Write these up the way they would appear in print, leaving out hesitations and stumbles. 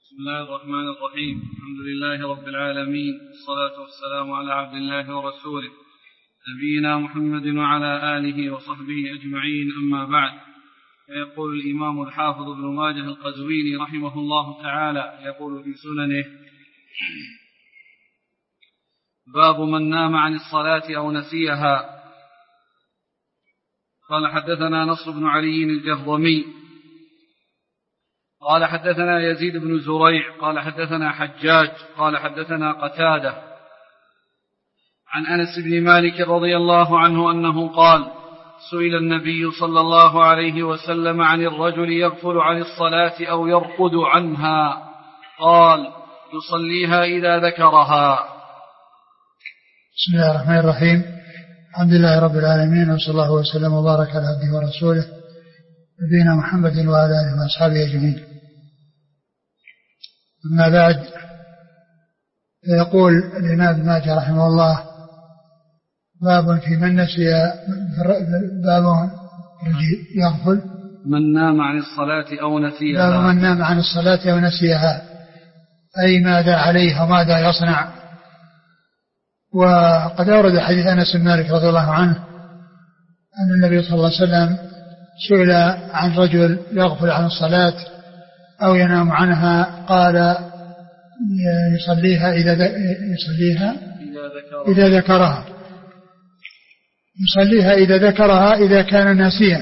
بسم الله الرحمن الرحيم. الحمد لله رب العالمين، والصلاة والسلام على عبد الله ورسوله نبينا محمد وعلى آله وصحبه أجمعين، أما بعد. فيقول الإمام الحافظ ابن ماجه القزويني رحمه الله تعالى يقول في سننه: باب من نام عن الصلاة أو نسيها. قال حدثنا نصر بن علي الجهضمي قال حدثنا يزيد بن زريع قال حدثنا حجاج قال حدثنا قتادة عن أنس بن مالك رضي الله عنه أنه قال: سئل النبي صلى الله عليه وسلم عن الرجل يغفل عن الصلاة أو يرقد عنها، قال: يصليها إذا ذكرها. بسم الله الرحمن الرحيم. الحمد لله رب العالمين، وصلى الله وسلم وبارك على عبده ورسوله نبينا محمد وعلى آله وأصحابه أجمعين. أما بعد، يقول الإمام ابن ماجه رحمه الله: باب في من نسي، باب يغفل من نام عن الصلاة أو نسيها. باب من نام عن الصلاة أو نسيها، أي ماذا عليه وماذا يصنع. وقد أورد حديث أنس بن مالك رضي الله عنه أن النبي صلى الله عليه وسلم سئل عن رجل يغفل عن الصلاة أو ينام عنها، قال: يصليها إذا ذكرها. يصليها إذا ذكرها إذا كان ناسيا،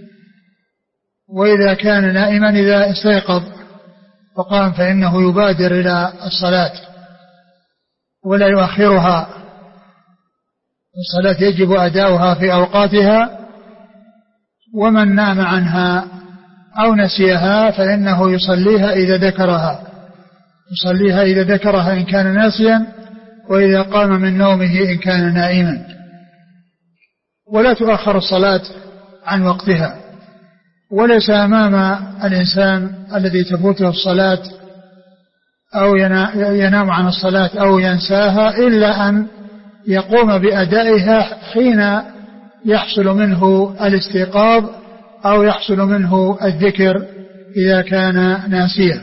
وإذا كان نائما إذا استيقظ فقام فإنه يبادر إلى الصلاة ولا يؤخرها. الصلاة يجب أداؤها في أوقاتها، ومن نام عنها أو نسيها فإنه يصليها إذا ذكرها. يصليها إذا ذكرها إن كان ناسيا، وإذا قام من نومه إن كان نائما. ولا تؤخر الصلاة عن وقتها، وليس أمام الإنسان الذي تفوته الصلاة أو ينام عن الصلاة أو ينساها إلا أن يقوم بأدائها حين يحصل منه الاستيقاظ أو يحصل منه الذكر إذا كان ناسيا.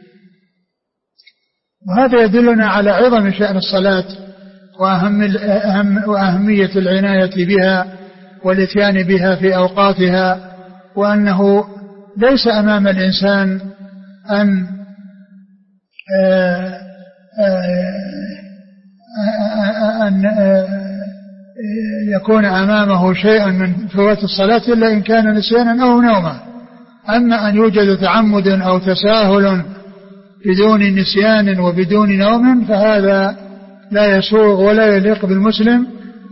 وهذا يدلنا على عظم شأن الصلاة وأهمية العناية بها والاتيان بها في أوقاتها، وأنه ليس أمام الإنسان أن يكون أمامه شيء من فوات الصلاة إلا إن كان نسيانا أو نوما. أما أن يوجد تعمد أو تساهل بدون نسيان وبدون نوم فهذا لا يسوغ ولا يليق بالمسلم.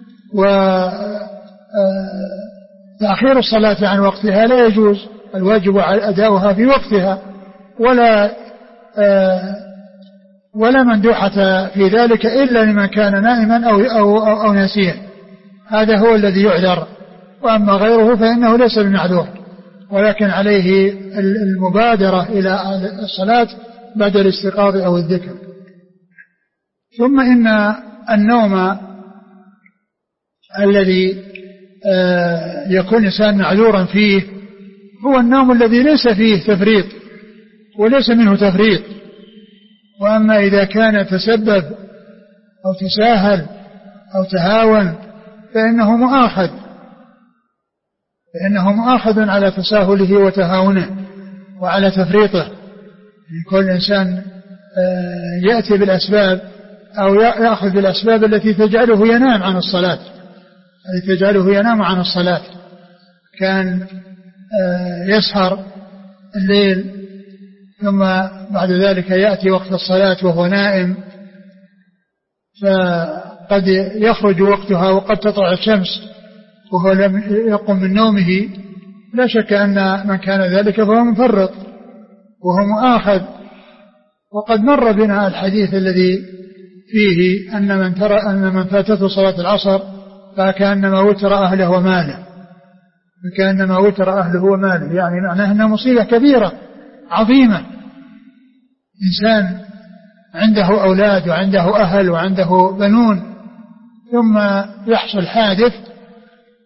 وتأخير الصلاة عن وقتها لا يجوز، الواجب أداؤها في وقتها، ولا مندوحة في ذلك إلا لمن كان نائما أو ناسيا. هذا هو الذي يعذر، وأما غيره فإنه ليس بمعذور، ولكن عليه المبادرة إلى الصلاة بعد الاستيقاظ أو الذكر. ثم إن النوم الذي يكون الإنسان معذورا فيه هو النوم الذي ليس فيه تفريط وليس منه تفريط. وأما إذا كان تسبب أو تساهل أو تهاون فإنه مؤاخذ على تساهله وتهاونه وعلى تفريطه. كل إنسان يأتي بالأسباب أو يأخذ بالأسباب التي تجعله ينام عن الصلاة، كان يسهر الليل ثم بعد ذلك يأتي وقت الصلاة وهو نائم، فقد يخرج وقتها وقد تطلع الشمس وهو لم يقم من نومه. لا شك أن من كان ذلك فهو مفرط وهو مؤاخذ. وقد مر بنا الحديث الذي فيه أن من فاتته صلاة العصر فكأنما وتر أهله وماله، يعني معناه أنها مصيبة كبيرة عظيمة. إنسان عنده أولاد وعنده أهل وعنده بنون، ثم يحصل حادث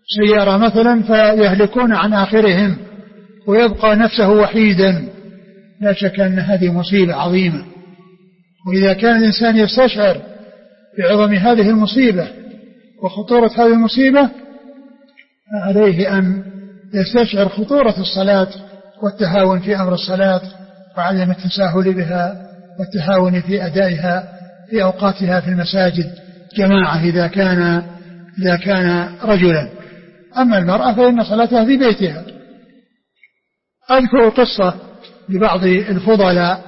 سيارة مثلا فيهلكون عن آخرهم ويبقى نفسه وحيدا لا شك أن هذه مصيبة عظيمة. وإذا كان الإنسان يستشعر بعظم هذه المصيبة وخطورة هذه المصيبة عليه أن يستشعر خطورة الصلاة والتهاون في أمر الصلاة وعدم التساهل بها والتهاون في أدائها في أوقاتها في المساجد جماعة إذا كان رجلا. أما المرأة فإن صلاتها في بيتها. أذكر قصة لبعض الفضلاء،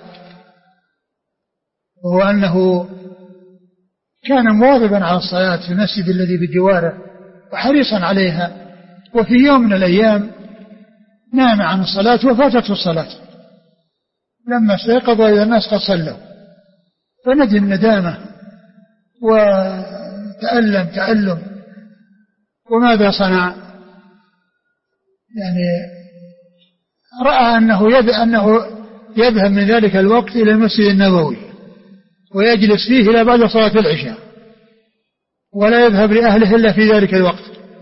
وهو أنه كان مواظبا على الصلاة في المسجد الذي بجواره وحريصا عليها، وفي يوم من الأيام نام عن الصلاة وفاتته الصلاة. لما استيقظ إذا الناس قد صلوا فندم ندامة وتألم. وماذا صنع؟ يعني رأى أنه يذهب من ذلك الوقت إلى المسجد النبوي ويجلس فيه إلى بعد صلاة العشاء ولا يذهب لأهله إلا في ذلك الوقت،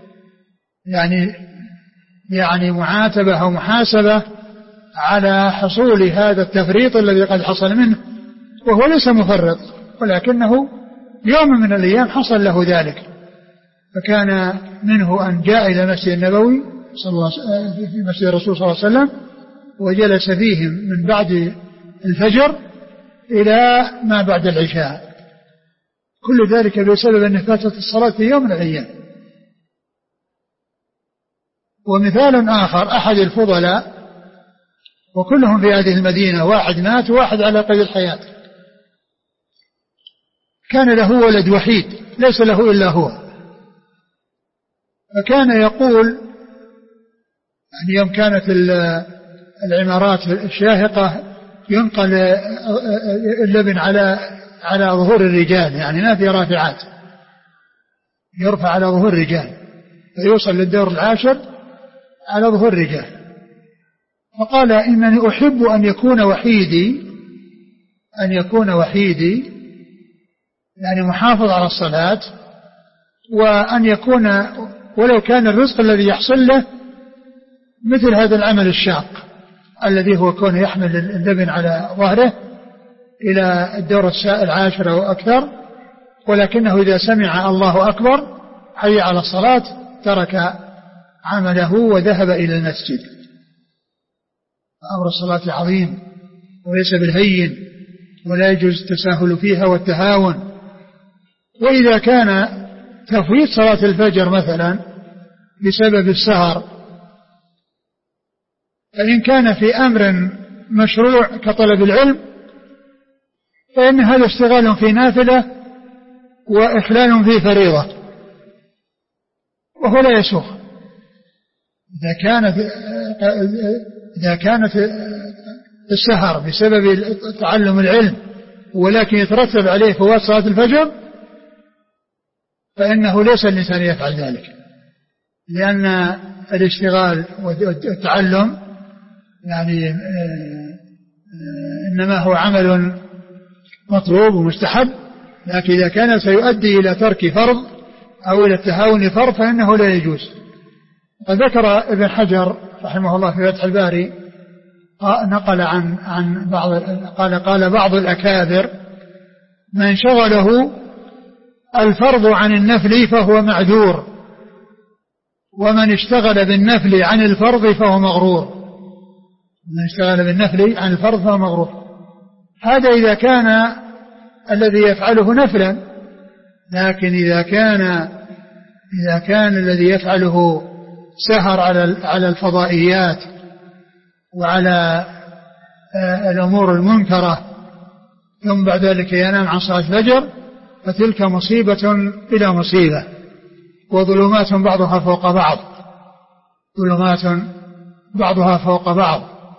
يعني معاتبة أو محاسبة على حصول هذا التفريط الذي قد حصل منه، وهو ليس مفرط ولكنه يوم من الأيام حصل له ذلك. فكان منه أن جاء إلى المسجد النبوي في مسجد الرسول صلى الله عليه وسلم وجلس فيهم من بعد الفجر إلى ما بعد العشاء، كل ذلك بسبب أن فاتت الصلاة في يوم من الأيام. ومثال آخر أحد الفضلاء وكلهم في هذه المدينة، واحد مات وواحد على قيد الحياة، كان له ولد وحيد ليس له إلا هو، فكان يقول يعني يوم كانت العمارات الشاهقة ينقل اللبن على ظهور الرجال، يعني ما في رافعات، يرفع على ظهور الرجال فيوصل للدور العاشر على ظهور الرجال. فقال إنني أحب أن يكون وحيدي يعني محافظ على الصلاة، وأن يكون ولو كان الرزق الذي يحصل له مثل هذا العمل الشاق الذي هو كونه يحمل اللبن على ظهره إلى الدور العاشر أو أكثر، ولكنه إذا سمع الله أكبر حي على الصلاة ترك عمله وذهب إلى المسجد. أمر الصلاة عظيم وليس بالهين، ولا يجوز التساهل فيها والتهاون. وإذا كان تفويت صلاة الفجر مثلا بسبب السهر، فإن كان في أمر مشروع كطلب العلم فإن هذا اشتغال في نافلة وإخلال في فريضة وهو لا يسوغ. إذا كانت السهر بسبب تعلم العلم ولكن يترتب عليه فوات صلاة الفجر فإنه ليس الإنسان يفعل ذلك، لأن الاشتغال والتعلم يعني إنما هو عمل مطلوب ومستحب، لكن إذا كان سيؤدي إلى ترك فرض أو إلى التهاون فرض فإنه لا يجوز. قد ذكر ابن حجر رحمه الله في فتح الباري نقل عن قال بعض الأكابر من شغله الفرض عن النفل فهو معذور، ومن اشتغل بالنفل عن الفرض فهو مغرور. من اشتغل بالنفل عن الفرض فهو مغرور. هذا إذا كان الذي يفعله نفلا، لكن إذا كان الذي يفعله سهر على الفضائيات وعلى الأمور المنكرة ثم بعد ذلك ينام عن صلاة الفجر فتلك مصيبة إلى مصيبة، وظلمات بعضها فوق بعض، ظلمات بعضها فوق بعض.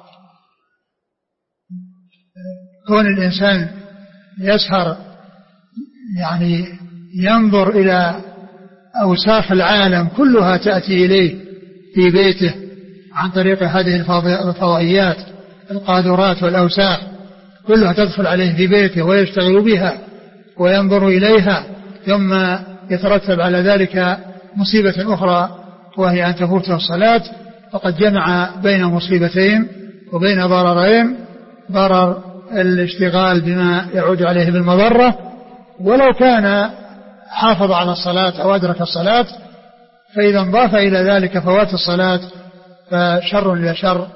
كون الإنسان يسهر يعني ينظر إلى أوساخ العالم كلها تأتي إليه في بيته عن طريق هذه الفضائيات القاذورات والأوساخ، كلها تدخل عليه في بيته ويشتغل بها وينظر إليها، ثم يترتب على ذلك مصيبة أخرى وهي أن تفوته الصلاة، فقد جمع بين مصيبتين وبين ضررين، ضرر الاشتغال بما يعود عليه بالمضرة، ولو كان حافظ على الصلاة أو أدرك الصلاة، فإذا انضاف إلى ذلك فوات الصلاة فشر إلى شر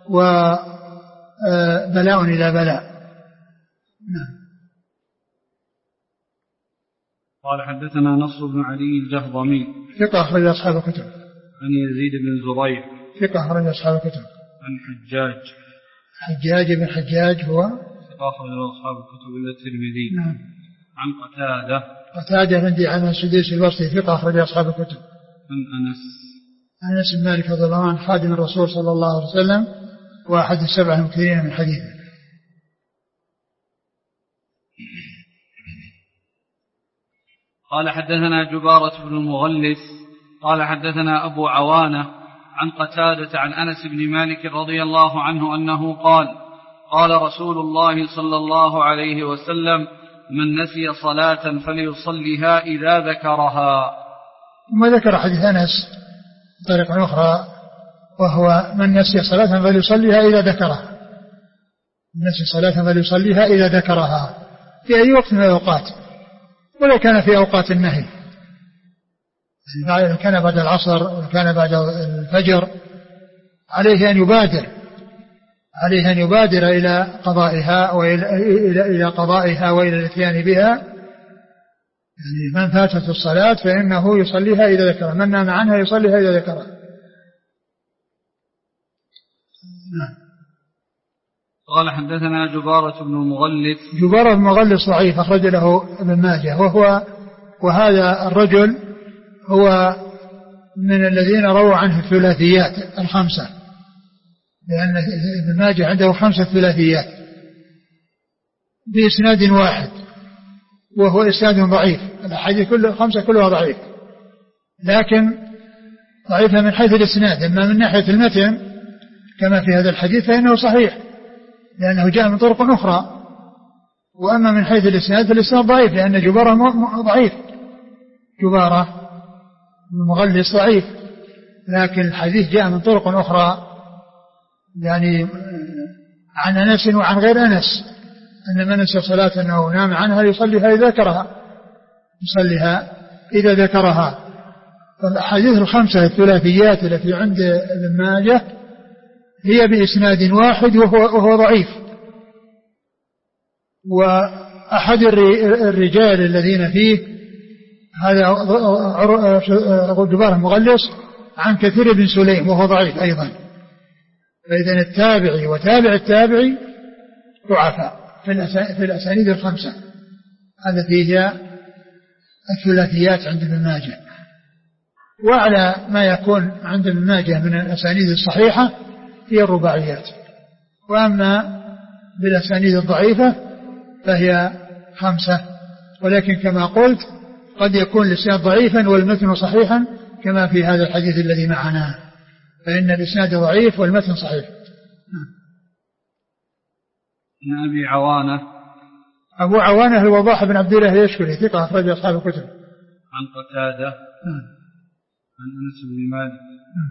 وبلاء إلى بلاء. نعم. قال حدثنا نصر بن علي الجهضمي ثقة أخرج أصحاب الكتب. عن يزيد بن زريع ثقة أخرج أصحاب الكتب. عن حجاج بن حجاج هو ثقة أخرج أصحاب الكتب إلا الترمذي. نعم. عن قتادة بن دعامة السديسي البصري ثقة أخرج أصحاب الكتب. عن أنس بن مالك رضي الله عنه خادم الرسول صلى الله عليه وسلم وأحد السبع المكثرين من حديثه. قال حدثنا جبارة بن المغلس قال حدثنا أبو عوانة عن قتادة عن أنس بن مالك رضي الله عنه أنه قال قال رسول الله صلى الله عليه وسلم من نسي صلاة فليصلها إذا ذكرها. ثم ذكر حديث أنس بطريقة أخرى وهو من نسي صلاة فليصليها إذا ذكرها. من نسي صلاة فليصليها إذا ذكرها في أي وقت من الأوقات، ولو كان في أوقات النهي، يعني كان بعد العصر وكان بعد الفجر، عليه أن يبادر إلى قضائها وإلى قضائها وإلى الاتيان بها. يعني من فاتت الصلاة فإنه يصليها إذا ذكرها، من نام عنها يصليها إذا ذكرها. قال حدثنا جبارة بن المغلس. جبارة بن المغلس ضعيف أخرج له ابن ماجه، وهذا الرجل هو من الذين رووا عنه الثلاثيات الخمسة، لأن ابن ماجه عنده 5 ثلاثيات بإسناد واحد، وهو إسناد ضعيف. الأحاديث كل 5 كلها ضعيف، لكن ضعيفة من حيث الإسناد. أما من ناحية المتن كما في هذا الحديث فإنه صحيح لأنه جاء من طرق أخرى، وأما من حيث الإسناد فالإسناد ضعيف لأن جبارة ضعيف، جبارة المغلس ضعيف، لكن الحديث جاء من طرق أخرى يعني عن أنس وعن غير أنس أن من نسي صلاة أنه نام عنها يصليها إذا ذكرها. فالأحاديث ال5 الثلاثيات التي عند ابن ماجه هي بإسناد واحد وهو ضعيف، وأحد الرجال الذين فيه هذا جبارة المغلس عن كثير بن سليم وهو ضعيف أيضا. فإذن التابعي وتابع التابعي ضعفاء في الأسانيد ال5 التي هي الثلاثيات عند ابن ماجه. وعلى ما يكون عند ابن ماجه من الأسانيد الصحيحة هي الرباعيات، وأما بالأسانيد الضعيفة فهي 5. ولكن كما قلت قد يكون الإسناد ضعيفا والمتن صحيحا كما في هذا الحديث الذي معنا، فإن الإسناد ضعيف والمتن صحيح. عن أبي عوانة. أبو عوانة الوضاح بن عبد الله اليشكري ثقة أخرج أصحاب الكتب. عن قتادة عن أنس بن مالك.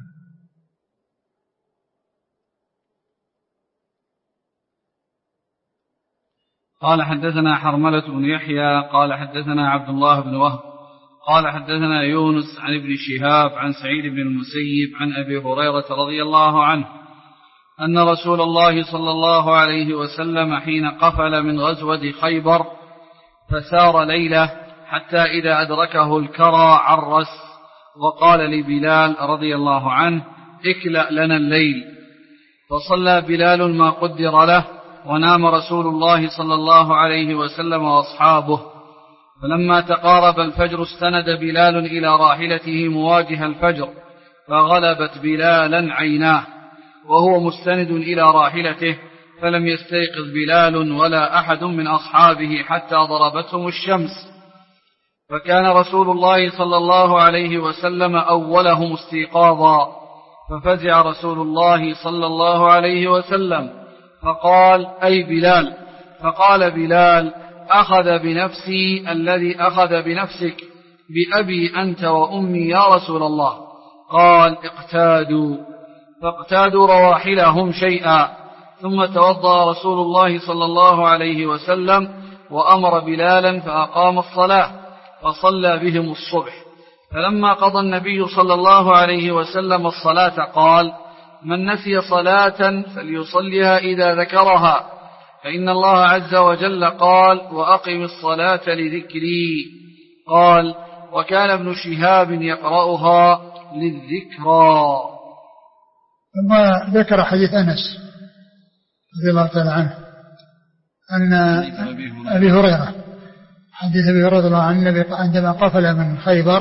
قال حدثنا حرملة بن يحيى قال حدثنا عبد الله بن وهب قال حدثنا يونس عن ابن شهاب عن سعيد بن المسيب عن أبي هريرة رضي الله عنه أن رسول الله صلى الله عليه وسلم حين قفل من غزوة خيبر فسار ليلة حتى إذا أدركه الكرى عرس وقال لبلال رضي الله عنه اكلأ لنا الليل، فصلى بلال ما قدر له ونام رسول الله صلى الله عليه وسلم وأصحابه. فلما تقارب الفجر استند بلال إلى راحلته مواجه الفجر فغلبت بلالا عيناه وهو مستند إلى راحلته، فلم يستيقظ بلال ولا أحد من أصحابه حتى ضربتهم الشمس. فكان رسول الله صلى الله عليه وسلم أولهم استيقاظا، ففزع رسول الله صلى الله عليه وسلم فقال أي بلال؟ فقال بلال أخذ بنفسي الذي أخذ بنفسك، بأبي أنت وأمي يا رسول الله. قال اقتادوا، فاقتادوا رواحلهم شيئا، ثم توضأ رسول الله صلى الله عليه وسلم وأمر بلالا فأقام الصلاة فصلى بهم الصبح. فلما قضى النبي صلى الله عليه وسلم الصلاة قال: من نسي صلاة فليصلها إذا ذكرها، فإن الله عز وجل قال: وأقم الصلاة لذكري. قال: وكان ابن شهاب يقرأها للذكرى. ثم ذكر حديث أنس رضي الله تعالى عنه أن أبي هريرة، حديث أبي هريرة رضي الله عنه عندما قفل من خيبر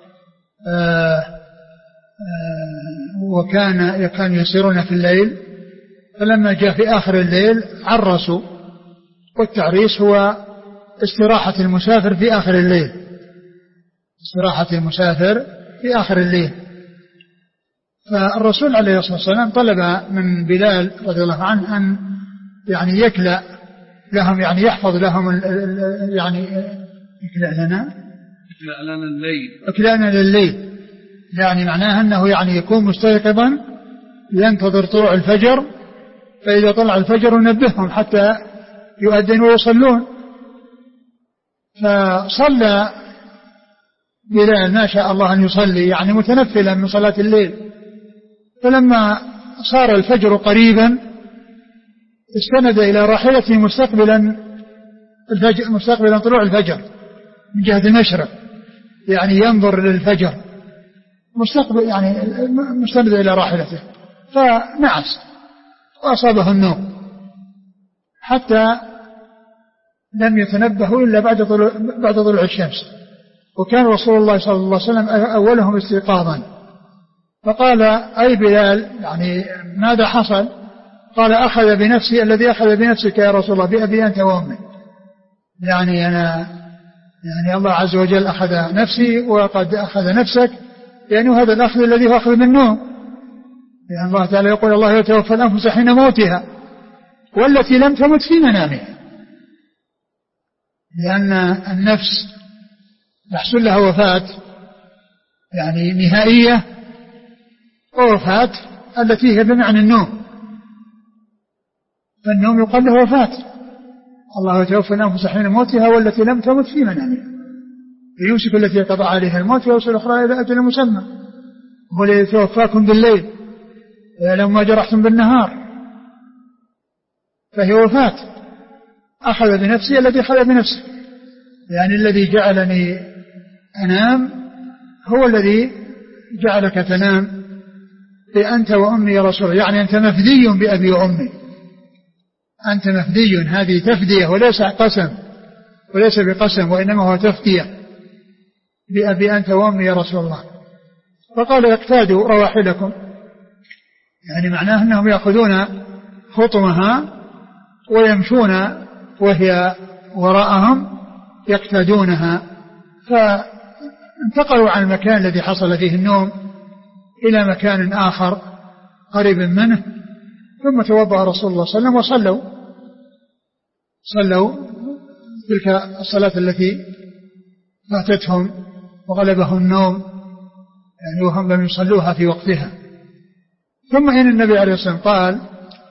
وكان يسيرون في الليل، فلما جاء في آخر الليل عرسوا، والتعريس هو استراحة المسافر في آخر الليل، استراحة المسافر في آخر الليل. فالرسول عليه الصلاة والسلام طلب من بلال رضي الله عنه أن يعني يكلأ لهم، يعني يحفظ لهم يعني يكلأ لنا الليل، يعني معناها أنه يعني يكون مستيقظا ينتظر طلوع الفجر، فإذا طلع الفجر ينبههم حتى يؤذن ويصلون. فصلى بلال ما شاء الله أن يصلي، يعني متنفلا من صلاة الليل. فلما صار الفجر قريبا استند إلى راحلته مستقبلا طلوع الفجر من جهة المشرق، يعني ينظر للفجر يعني مستند إلى راحلته، فنعس وأصابه النوم حتى لم يتنبهوا إلا بعد طلوع الشمس. وكان رسول الله صلى الله عليه وسلم أولهم استيقاظا، فقال: أي بلال، يعني ماذا حصل؟ قال: أخذ بنفسي الذي أخذ بنفسك يا رسول الله، بأبي أنت وأمي. يعني الله عز وجل أخذ نفسي وقد أخذ نفسك، يعني هذا الأخذ الذي هو أخذ من نوم، لأن الله تعالى يقول: الله يتوفى الأنفس حين موتها والتي لم تمت في منامها، لأن النفس يحصل لها وفاة يعني نهائية، ووفاة التي هي بمعنى النوم، فالنوم يقال له وفاة. الله يتوفى الأنفس حين موتها والتي لم تمت في منامها، يمسك التي قضى عليها الموت ويرسل الأخرى إلى أجل مسمى، هو الذي يتوفاكم بالليل ويعلم ما جرحتم بالنهار، فهي وفاة. أخذ بنفسي الذي أخذ بنفسه، يعني الذي جعلني أنام هو الذي جعلك تنام، أنت وأمي يا رسول الله، يعني أنت مفدي بأبي وأمي، أنت مفدي، هذه تفدية وليس قسم، وليس بقسم، وإنما هو تفدية بأبي أنت وأمي يا رسول الله. فقال: اقتادوا رواحلكم، يعني معناه أنهم يأخذون خطمها ويمشون وهي وراءهم يقتادونها. فانتقلوا عن المكان الذي حصل فيه النوم إلى مكان آخر قريب منه، ثم توضأ رسول الله صلى الله عليه وسلم وصلوا تلك الصلاة التي فاتتهم وغلبهم النوم، يعني وهم لم يصلوها في وقتها. ثم إن النبي عليه الصلاة والسلام قال: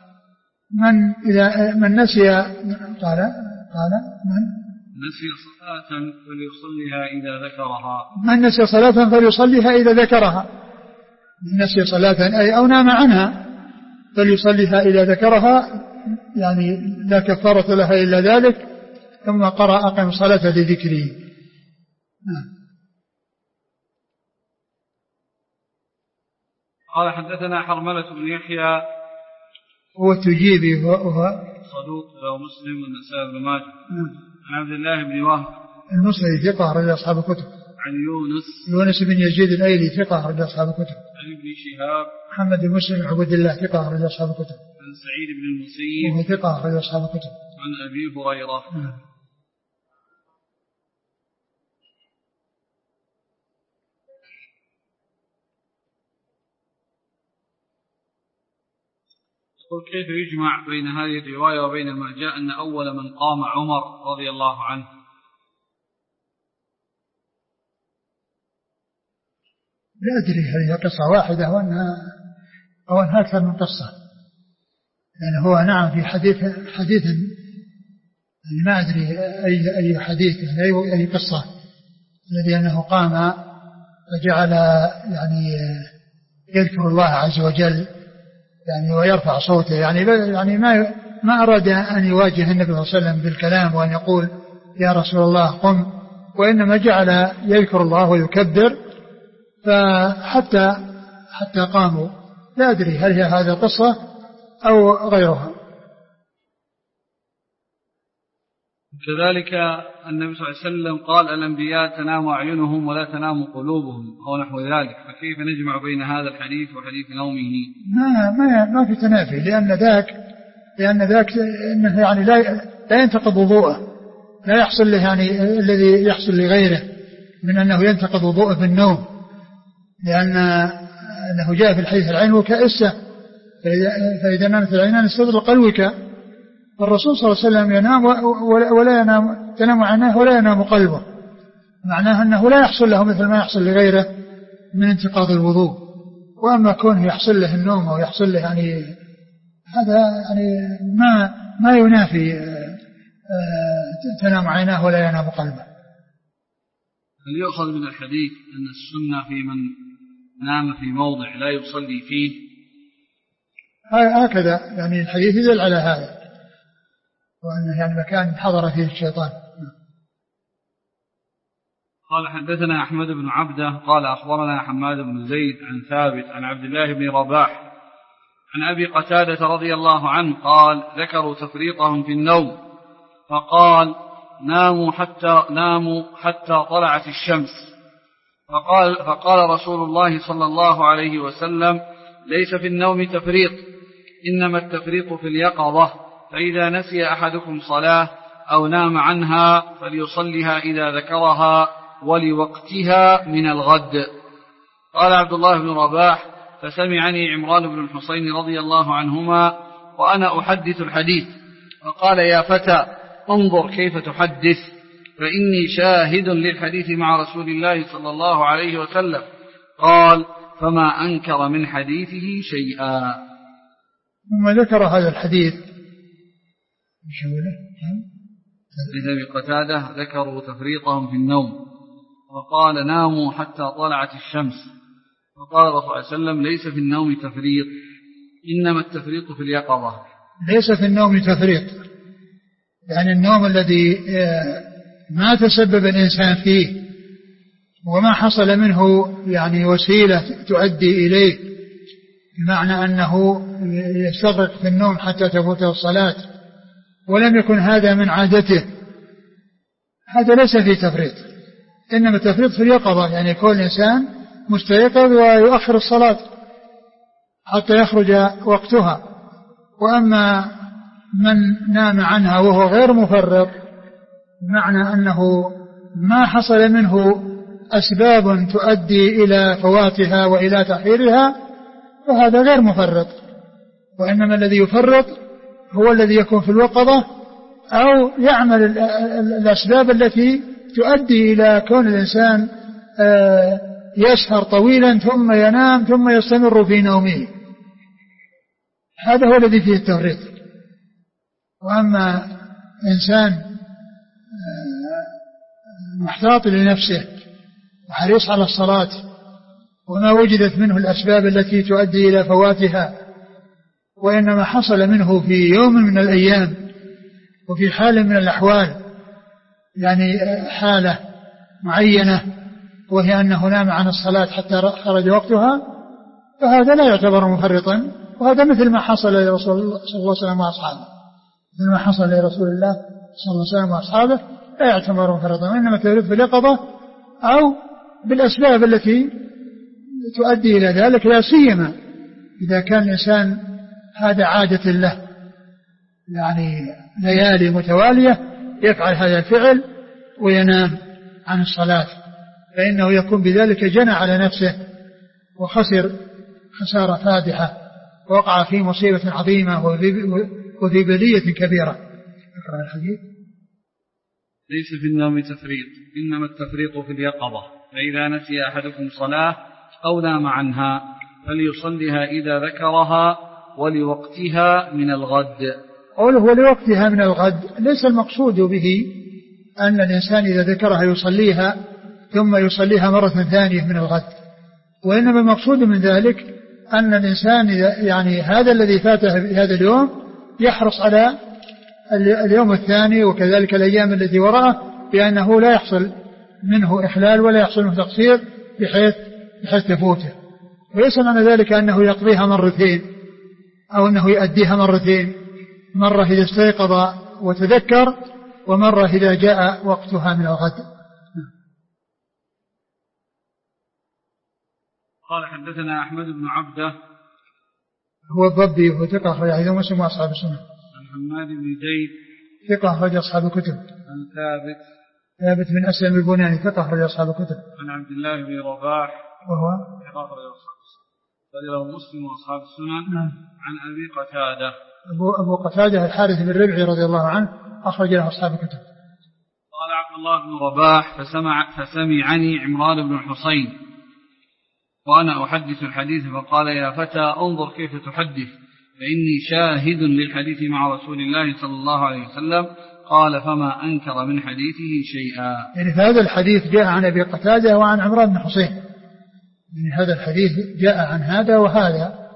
من نسي، قال من نسي صلاة فليصليها إذا ذكرها، من نسي صلاة فليصليها إذا ذكرها، من نسي صلاة أي أو نام عنها فليصليها إذا ذكرها، يعني لا كفارة لها إلا ذلك. ثم قرأ: أقم الصلاة لذكري. قال: حدثنا حرملة بن يحيى هو التجيبي وهو صدوق له مسلم والنسائي بن ماجه. عن عبد الله بن وهب المصري ثقة رجل أصحاب الكتب. عن يونس بن يزيد الأيلي ثقة رجل أصحاب الكتب. عن ابن شهاب محمد بن مسلم عبد الله ثقة رجل أصحاب الكتب. عن سعيد بن المسيب وهو ثقة رجل أصحاب الكتب. عن أبي هريرة. كيف يجمع بين هذه الرواية وبين ما جاء أن أول من قام عمر رضي الله عنه؟ لا أدري هل هي قصة واحدة أو أنها أكثر من قصة، يعني هو نعم في حديث ما أدري أي حديث يعني أي قصة الذي أنه قام فجعل يعني يذكر الله عز وجل يعني ويرفع صوته يعني ما أراد أن يواجه النبي صلى الله عليه وسلم بالكلام وأن يقول يا رسول الله قم، وإنما جعل يذكر الله ويكبر حتى قاموا. لا أدري هل هي هذه القصة أو غيرها. كذلك النبي صلى الله عليه وسلم قال الأنبياء تنام أعينهم ولا تنام قلوبهم أو نحو ذلك، فكيف نجمع بين هذا الحديث وحديث نومه؟ ما في تنافي، لأن ذاك إنه يعني لا ينتقض وضوءه، لا يحصل له يعني الذي يحصل لغيره من أنه ينتقض وضوءه في النوم، لأنه جاء في الحديث العين وكأسه، فإذا نامت العينان استطرق الوكاء، فالرسول صلى الله عليه وسلم ينام ولا ينام، تنام عيناه ولا ينام قلبه، معناه أنه لا يحصل له مثل ما يحصل لغيره من انتقاض الوضوء. وأما كونه يحصل له النوم أو يحصل له يعني هذا يعني ما ينافي تنام عيناه ولا ينام قلبه. هل يؤخذ من الحديث أن السنة في من نام في موضع لا يصلي فيه؟ هكذا يعني الحديث يدل على هذا، وأنه يعني مكان حضر فيه الشيطان. قال حدثنا أحمد بن عبده قال أخبرنا حماد بن زيد عن ثابت عن عبد الله بن رباح عن أبي قتادة رضي الله عنه قال ذكروا تفريطهم في النوم فقال ناموا حتى طلعت الشمس، فقال رسول الله صلى الله عليه وسلم ليس في النوم تفريط، إنما التفريط في اليقظة، فإذا نسي أحدكم صلاة أو نام عنها فليصلها إذا ذكرها ولوقتها من الغد. قال عبد الله بن رباح فسمعني عمران بن الحصين رضي الله عنهما وأنا أحدث الحديث، فقال يا فتى انظر كيف تحدث، فإني شاهد للحديث مع رسول الله صلى الله عليه وسلم. قال فما أنكر من حديثه شيئا. ثم ذكر هذا الحديث لأبي قتادة ذكروا تفريطهم في النوم وقال ناموا حتى طلعت الشمس، وقال رسول الله صلى الله عليه وسلم ليس في النوم تفريط، إنما التفريط في اليقظة. ليس في النوم تفريط يعني النوم الذي ما تسبب الإنسان فيه وما حصل منه يعني وسيلة تؤدي إليه، بمعنى أنه يستغرق في النوم حتى تفوته الصلاة ولم يكن هذا من عادته، هذا ليس فيه تفريط، إنما التفريط في اليقظة، يعني يكون الإنسان مستيقظ ويؤخر الصلاة حتى يخرج وقتها. وأما من نام عنها وهو غير مفرط، بمعنى أنه ما حصل منه أسباب تؤدي إلى فواتها وإلى تأخيرها، فهذا غير مفرط، وإنما الذي يفرط هو الذي يكون في الوقظة أو يعمل الأسباب التي تؤدي إلى كون الإنسان يسهر طويلا ثم ينام ثم يستمر في نومه، هذا هو الذي فيه التفريط. وأما إنسان محتاط لنفسه وحريص على الصلاة وما وجدت منه الأسباب التي تؤدي إلى فواتها، وإنما حصل منه في يوم من الأيام وفي حال من الأحوال، يعني حالة معينة وهي أنه نام عن الصلاة حتى خرج وقتها، فهذا لا يعتبر مفرطا، وهذا مثل ما حصل لرسول الله صلى الله عليه وسلم وأصحابه، مثل ما حصل لرسول الله صلى الله عليه وسلم وأصحابه لا يعتبر مفرطا، وإنما التفريط في اليقظة أو بالأسباب التي تؤدي إلى ذلك، لا سيما إذا كان الإنسان هذا عادة له، يعني ليالي متوالية يفعل هذا الفعل وينام عن الصلاة، فإنه يكون بذلك جنى على نفسه وخسر خسارة فادحة ووقع في مصيبة عظيمة وفي بلية كبيرة. اقرأ الحديث. ليس في النوم تفريط، إنما التفريط في اليقظة، فإذا نسي أحدكم صلاة أو نام عنها فليصلها إذا ذكرها ولوقتها من الغد. قوله ولوقتها من الغد ليس المقصود به أن الإنسان إذا ذكرها يصليها ثم يصليها مرة ثانية من الغد، وإنما المقصود من ذلك أن الإنسان يعني هذا الذي فاته في هذا اليوم يحرص على اليوم الثاني وكذلك الأيام التي وراءه بأنه لا يحصل منه إخلال ولا يحصل منه تقصير بحيث تفوته. وليس معنى ذلك أنه يقضيها مرتين أو أنه يؤديها مرتين، مرة إذا استيقظ وتذكر ومرة إذا جاء وقتها من الغد. قال حدثنا أحمد بن عبده هو الضبي وهو ثقة أخرج حديثه مسلم وأصحاب السنن. عن حماد بن زيد ثقة أخرج أصحاب الكتب. عن ثابت بن أسلم البناني ثقة أخرج أصحاب الكتب. عن عبد الله بن رباح وهو ثقة أخرج أصحاب السنن مسلم وأصحاب السنن. عن أبي قتادة أبو قتادة الحارث بن ربعي رضي الله عنه أخرج له أصحاب الكتب. قال عبد الله بن رباح فسمعني عمران بن الحصين وأنا أحدث الحديث فقال يا فتى انظر كيف تحدث فإني شاهد للحديث مع رسول الله صلى الله عليه وسلم. قال فما أنكر من حديثه شيئا. يعني هذا الحديث جاء عن أبي قتادة وعن عمران بن حصين، يعني هذا الحديث جاء عن هذا وهذا.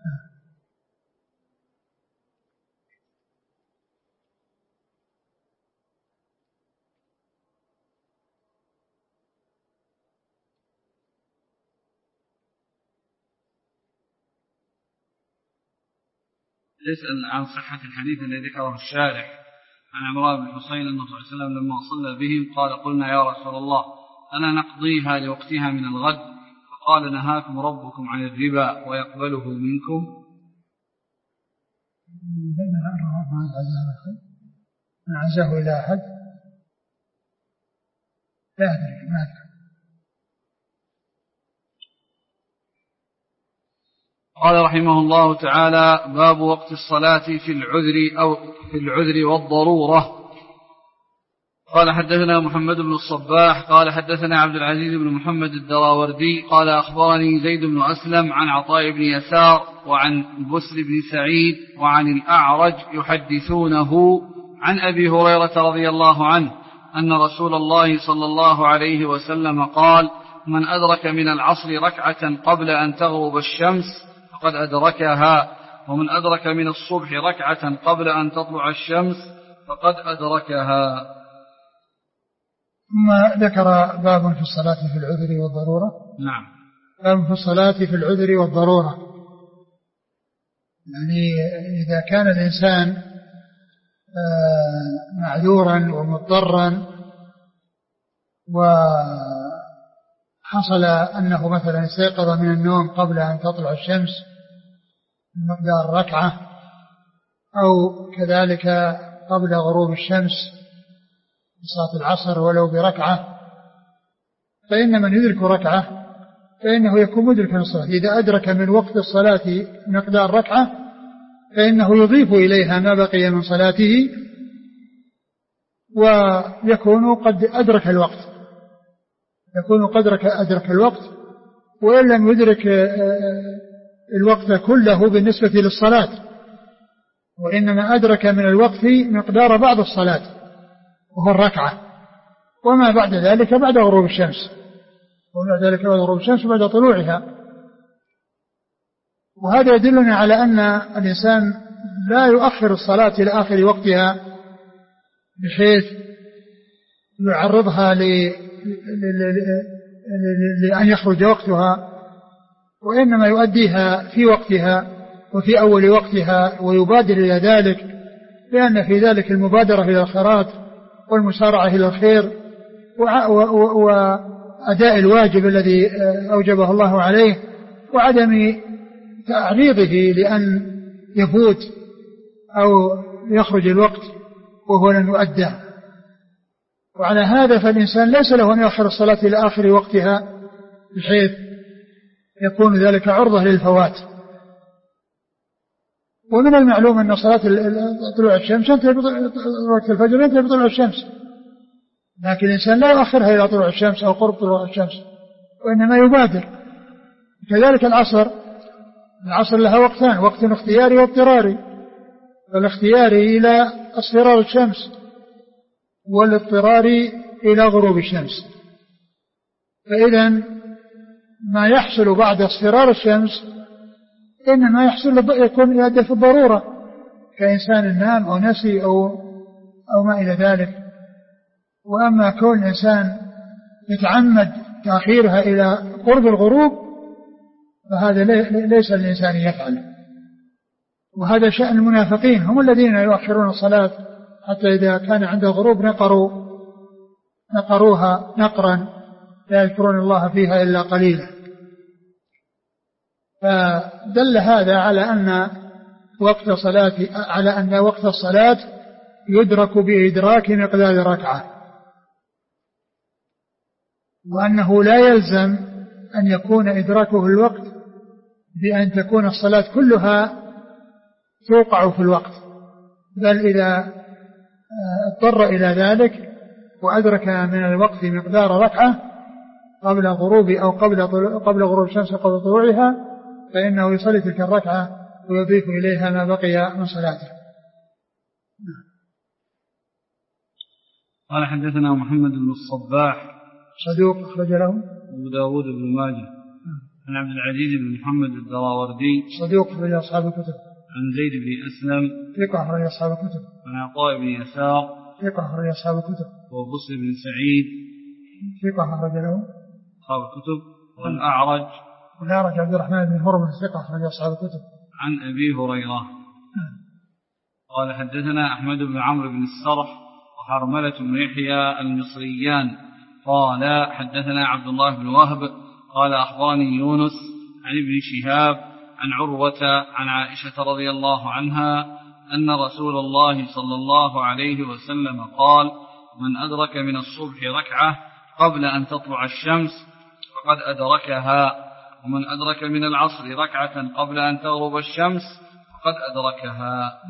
يسأل عن صحة الحديث الذي ذكره الشارح عن عمران بن حصين أنه صلى الله عليه وسلم لما صلى بهم قال قلنا يا رسول الله أنا نقضيها لوقتها من الغد؟ فقال نهاكم ربكم عن الربا ويقبله منكم. من عزاه إلى أحد لا أدري ما أدري. قال رحمه الله تعالى باب وقت الصلاة في العذر أو في العذر والضرورة. قال حدثنا محمد بن الصباح قال حدثنا عبد العزيز بن محمد الدراوردي قال أخبرني زيد بن أسلم عن عطاء بن يسار وعن بسر بن سعيد وعن الأعرج يحدثونه عن أبي هريرة رضي الله عنه أن رسول الله صلى الله عليه وسلم قال من أدرك من العصر ركعة قبل أن تغرب الشمس فقد أدركها ومن أدرك من الصبح ركعة قبل أن تطلع الشمس فقد أدركها. ثم ذكر باب في الصلاة في العذر والضرورة. نعم. باب في الصلاة في العذر والضرورة، يعني إذا كان الإنسان معذورا ومضطرا وحصل أنه مثلا استيقظ من النوم قبل أن تطلع الشمس بمقدار ركعة أو كذلك قبل غروب الشمس صلاة العصر ولو بركعة، فإن من يدرك ركعة فإنه يكون مدركا للصلاة. إذا أدرك من وقت الصلاة مقدار ركعة فإنه يضيف إليها ما بقي من صلاته ويكون قد أدرك الوقت، يكون قد أدرك الوقت، وإن لم يدرك الوقت كله بالنسبة للصلاة، وإنما أدرك من الوقت مقدار بعض الصلاة وهو الركعة، وما بعد ذلك بعد غروب الشمس، وبعد ذلك بعد غروب الشمس وبعد طلوعها. وهذا يدلنا على أن الإنسان لا يؤخر الصلاة إلى آخر وقتها بحيث يعرضها لأن يخرج وقتها، وإنما يؤديها في وقتها وفي أول وقتها ويبادر إلى ذلك، لأن في ذلك المبادرة إلى الخيرات والمسارعة إلى الخير وأداء الواجب الذي أوجبه الله عليه، وعدم تعريضه لأن يفوت أو يخرج الوقت وهو لن يؤدى. وعلى هذا فالإنسان ليس له أن يؤخر الصلاة إلى آخر وقتها بحيث يكون ذلك عرضة للفوات. ومن المعلوم أن صلاة طلوع الشمس وقت الفجر ينتهي بطلوع الشمس، لكن الإنسان لا يؤخرها إلى طلوع الشمس أو قرب طلوع الشمس، وإنما يبادر. كذلك العصر العصر لها وقتان، وقت اختياري واضطراري، فالاختياري إلى اصفرار الشمس والاضطراري إلى غروب الشمس. فإذا ما يحصل بعد اصفرار الشمس إنما يكون يؤدي في الضرورة، كإنسان نام أو نسي أو ما إلى ذلك. وأما كون الإنسان يتعمد تأخيرها إلى قرب الغروب فهذا ليس الإنسان يفعل. وهذا شأن المنافقين، هم الذين يؤخرون الصلاة حتى إذا كان عند الغروب نقروها نقرا لا يذكرون الله فيها إلا قليلا. فدل هذا على أن وقت الصلاة يدرك بإدراك مقدار ركعة، وأنه لا يلزم أن يكون إدراكه الوقت بأن تكون الصلاة كلها توقع في الوقت، بل إذا اضطر إلى ذلك وأدرك من الوقت مقدار ركعة قبل غروب أو قبل غروب الشمس قبل طلوعها فإنه يصلي تلك الركعة ويضيف إليها ما بقي من صلاته. قال حدثنا محمد بن الصباح صدوق أخرج له أبو داود بن ماجه عن عبد العزيز بن محمد الدراوردي صدوق أخرج أصحاب الكتب عن زيد بن أسلم ثقة أخرج أصحاب الكتب عن عطاء بن يسار ثقة أخرج أصحاب الكتب وبصر بن سعيد ثقة أخرج له أصحاب الكتب والأعرج عبد الرحمن بن هرمز ثقة أخرج أصحاب الكتب عن أبي هريرة قال حدثنا أحمد بن عمرو بن السرح وحرملة بن يحيى المصريان قال حدثنا عبد الله بن وهب قال أخبرني يونس عن ابن شهاب عن عروة عن عائشة رضي الله عنها أن رسول الله صلى الله عليه وسلم قال من أدرك من الصبح ركعة قبل أن تطلع الشمس فقد أدركها، ومن أدرك من العصر ركعة قبل أن تغرب الشمس فقد أدركها.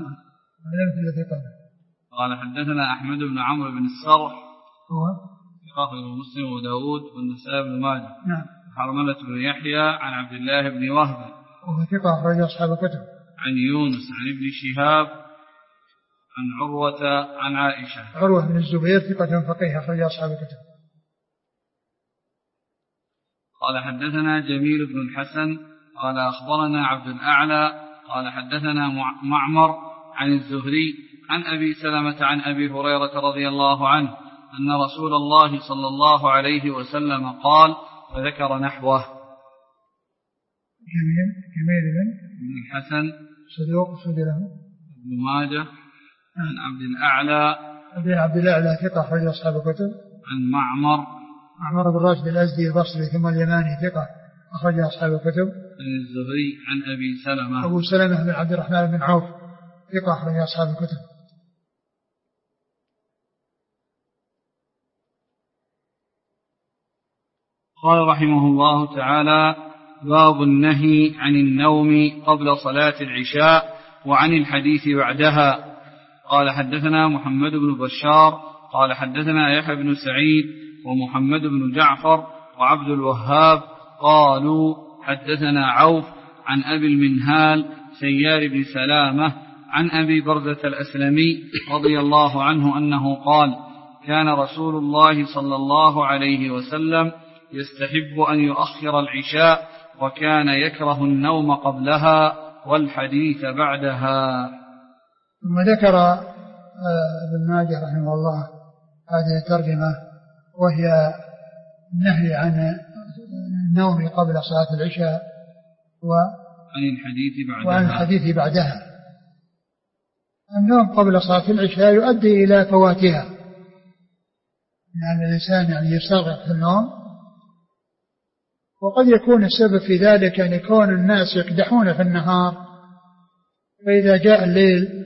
قال حدثنا أحمد بن عمرو بن السرح أخرجه مسلم وداود والنسائي بن ماجه حرملة بن يحيى عن عبد الله بن وهب وهو ثقة أخرج أصحاب الكتب عن يونس عن ابن شهاب عن عروة عن عائشة. عروة بن الزبير ثقة فقيه أخرج أصحاب الكتب. قال حدثنا جميل بن الحسن قال أخبرنا عبد الأعلى قال حدثنا معمر عن الزهري عن أبي سلمة عن أبي هريرة رضي الله عنه أن رسول الله صلى الله عليه وسلم قال فذكر نحوه. جميل بن الحسن صدوق له ابن ماجه عن عبد الأعلى ثقة أخرج أصحاب الكتب عن معمر بن راشد الأزدي البصري ثم اليماني ثقة أخرج أصحاب الكتب عن الزهري عن أبو سلمة بن عبد الرحمن بن عوف ثقة أخرج أصحاب الكتب. قال رحمه الله تعالى باب النهي عن النوم قبل صلاة العشاء وعن الحديث بعدها. قال حدثنا محمد بن بشار قال حدثنا يحيى بن سعيد ومحمد بن جعفر وعبد الوهاب قالوا حدثنا عوف عن أبي المنهال سيار بن سلامة عن أبي برزة الأسلمي رضي الله عنه أنه قال كان رسول الله صلى الله عليه وسلم يستحب أن يؤخر العشاء وكان يكره النوم قبلها والحديث بعدها. ثم ذكر ابن ماجه رحمه الله هذه الترجمة وهي النهي عن النوم قبل صلاة العشاء وعن الحديث بعدها. النوم قبل صلاة العشاء يؤدي إلى فواتها، لأن الإنسان يستغرق في النوم، وقد يكون السبب في ذلك أن يكون الناس يقدحون في النهار، فإذا جاء الليل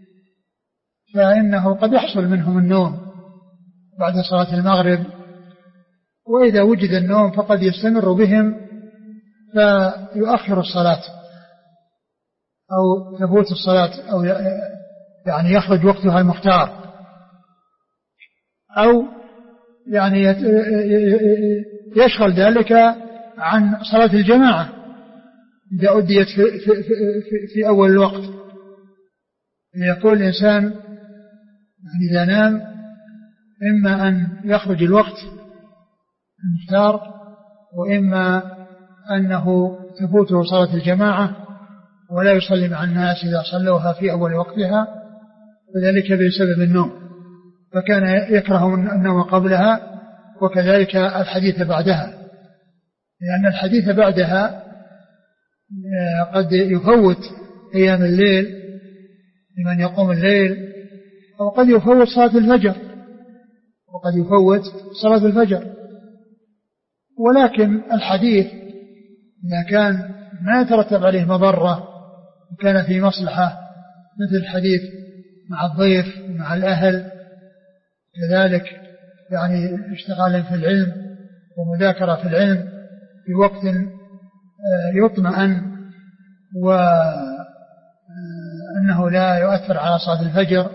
فإنه قد يحصل منهم النوم بعد صلاة المغرب، وإذا وجد النوم فقد يستمر بهم فيؤخر الصلاة أو تفوت الصلاة أو يعني يخرج وقتها المختار، أو يعني يشغل ذلك عن صلاة الجماعة إذا أديت في أول الوقت. يقول الإنسان يعني إذا نام إما أن يخرج الوقت المختار، وإما أنه تفوته صلاة الجماعة ولا يصلي مع الناس إذا صلوها في أول وقتها، وذلك بسبب النوم، فكان يكره النوم قبلها، وكذلك الحديث بعدها، لأن الحديث بعدها قد يفوت قيام الليل لمن يقوم الليل، أو قد يفوت صلاة الفجر، ولكن الحديث إذا كان ما يترتب عليه مضرة وكان في مصلحة، مثل الحديث مع الضيف مع الأهل، كذلك يعني اشتغال في العلم ومذاكرة في العلم في وقت يطمئن وأنه لا يؤثر على صلاة الفجر،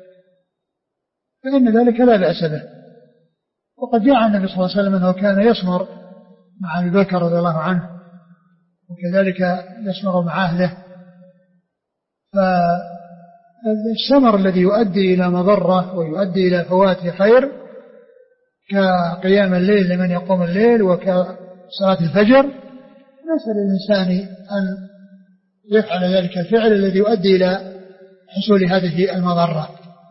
فإن ذلك لا بأس به. وقد جاء النبي صلى الله عليه وسلم أنه كان يسمر مع أبي بكر رضي الله عنه، وكذلك يسمر مع أهله، فالسمر الذي يؤدي إلى مضرة ويؤدي إلى فوات خير كقيام الليل لمن يقوم الليل وكصلاة الفجر، ليس للإنسان أن يفعل ذلك الفعل الذي يؤدي إلى حصول هذه المضرة.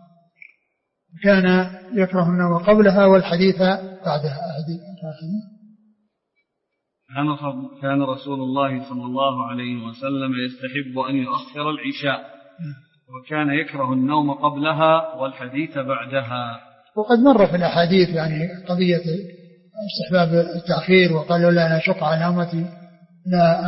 كان يكره النوم قبلها والحديث بعدها. كان رسول الله صلى الله عليه وسلم يستحب أن يؤخر العشاء، وكان يكره النوم قبلها والحديث بعدها. وقد مر في الأحاديث يعني قضية استحباب التأخير، وقال لولا أن أشق على أمتي لا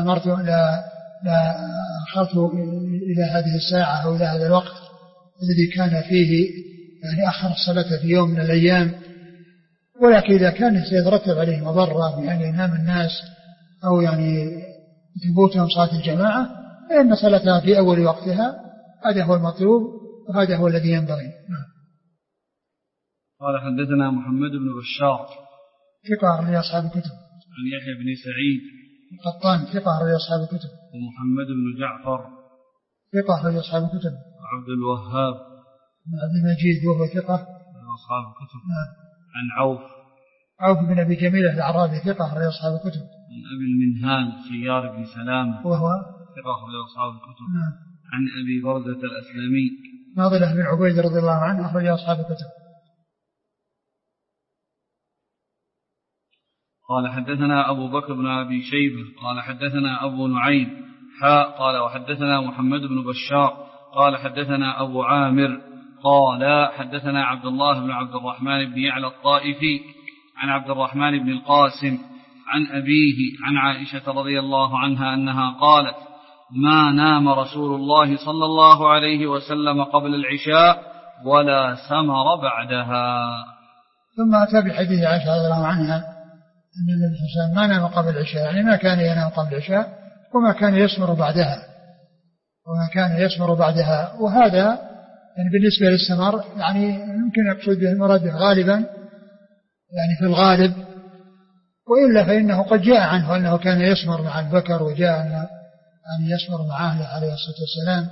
أخرت إلى هذه الساعة أو إلى هذا الوقت الذي كان فيه يعني أخر الصلاة في يوم من الأيام. ولكن إذا كان سيترتب عليه مضرة بأن ينام الناس أو يعني ثبوتهم صلاة الجماعة، فإن صلاتها في أول وقتها هذا هو المطلوب وهذا هو الذي ينبغي. قال حدثنا محمد بن بشار ثقة من أصحاب الكتب. عن يحيى بن سعيد القطان ثقة من أصحاب الكتب. ومحمد بن جعفر ثقة من أصحاب الكتب. وعبد الوهاب بن عبد المجيد وهو ثقة من أصحاب الكتب. عن عوف بن أبي جميلة الأعرابي ثقة من أصحاب الكتب. عن أبي المنهال خيار بن سلامة وهو ثقة من أصحاب الكتب. عن أبي بردة الأسلمي ناضلة بن عبيد رضي الله عنه أخرج أصحاب الكتب. قال حدثنا أبو بكر بن أبي شيبة قال حدثنا أبو نعيم قال وحدثنا محمد بن بشار قال حدثنا أبو عامر قال حدثنا عبد الله بن عبد الرحمن بن يعلى الطائفي عن عبد الرحمن بن القاسم عن أبيه عن عائشة رضي الله عنها أنها قالت ما نام رسول الله صلى الله عليه وسلم قبل العشاء ولا سمر بعدها. ثم أتى بحديث عائشة رضي الله عنها أن النبي صلى الله عليه وسلم ما نام قبل العشاء، يعني ما كان ينام قبل العشاء وما كان يسمر بعدها. وهذا يعني بالنسبة للسمر يعني يمكن يقصد به المراد غالبا يعني في الغالب، وإلا فإنه قد جاء عنه أنه كان يسمر مع البكر، وجاء أن يسمر مع أهله عليه الصلاة والسلام.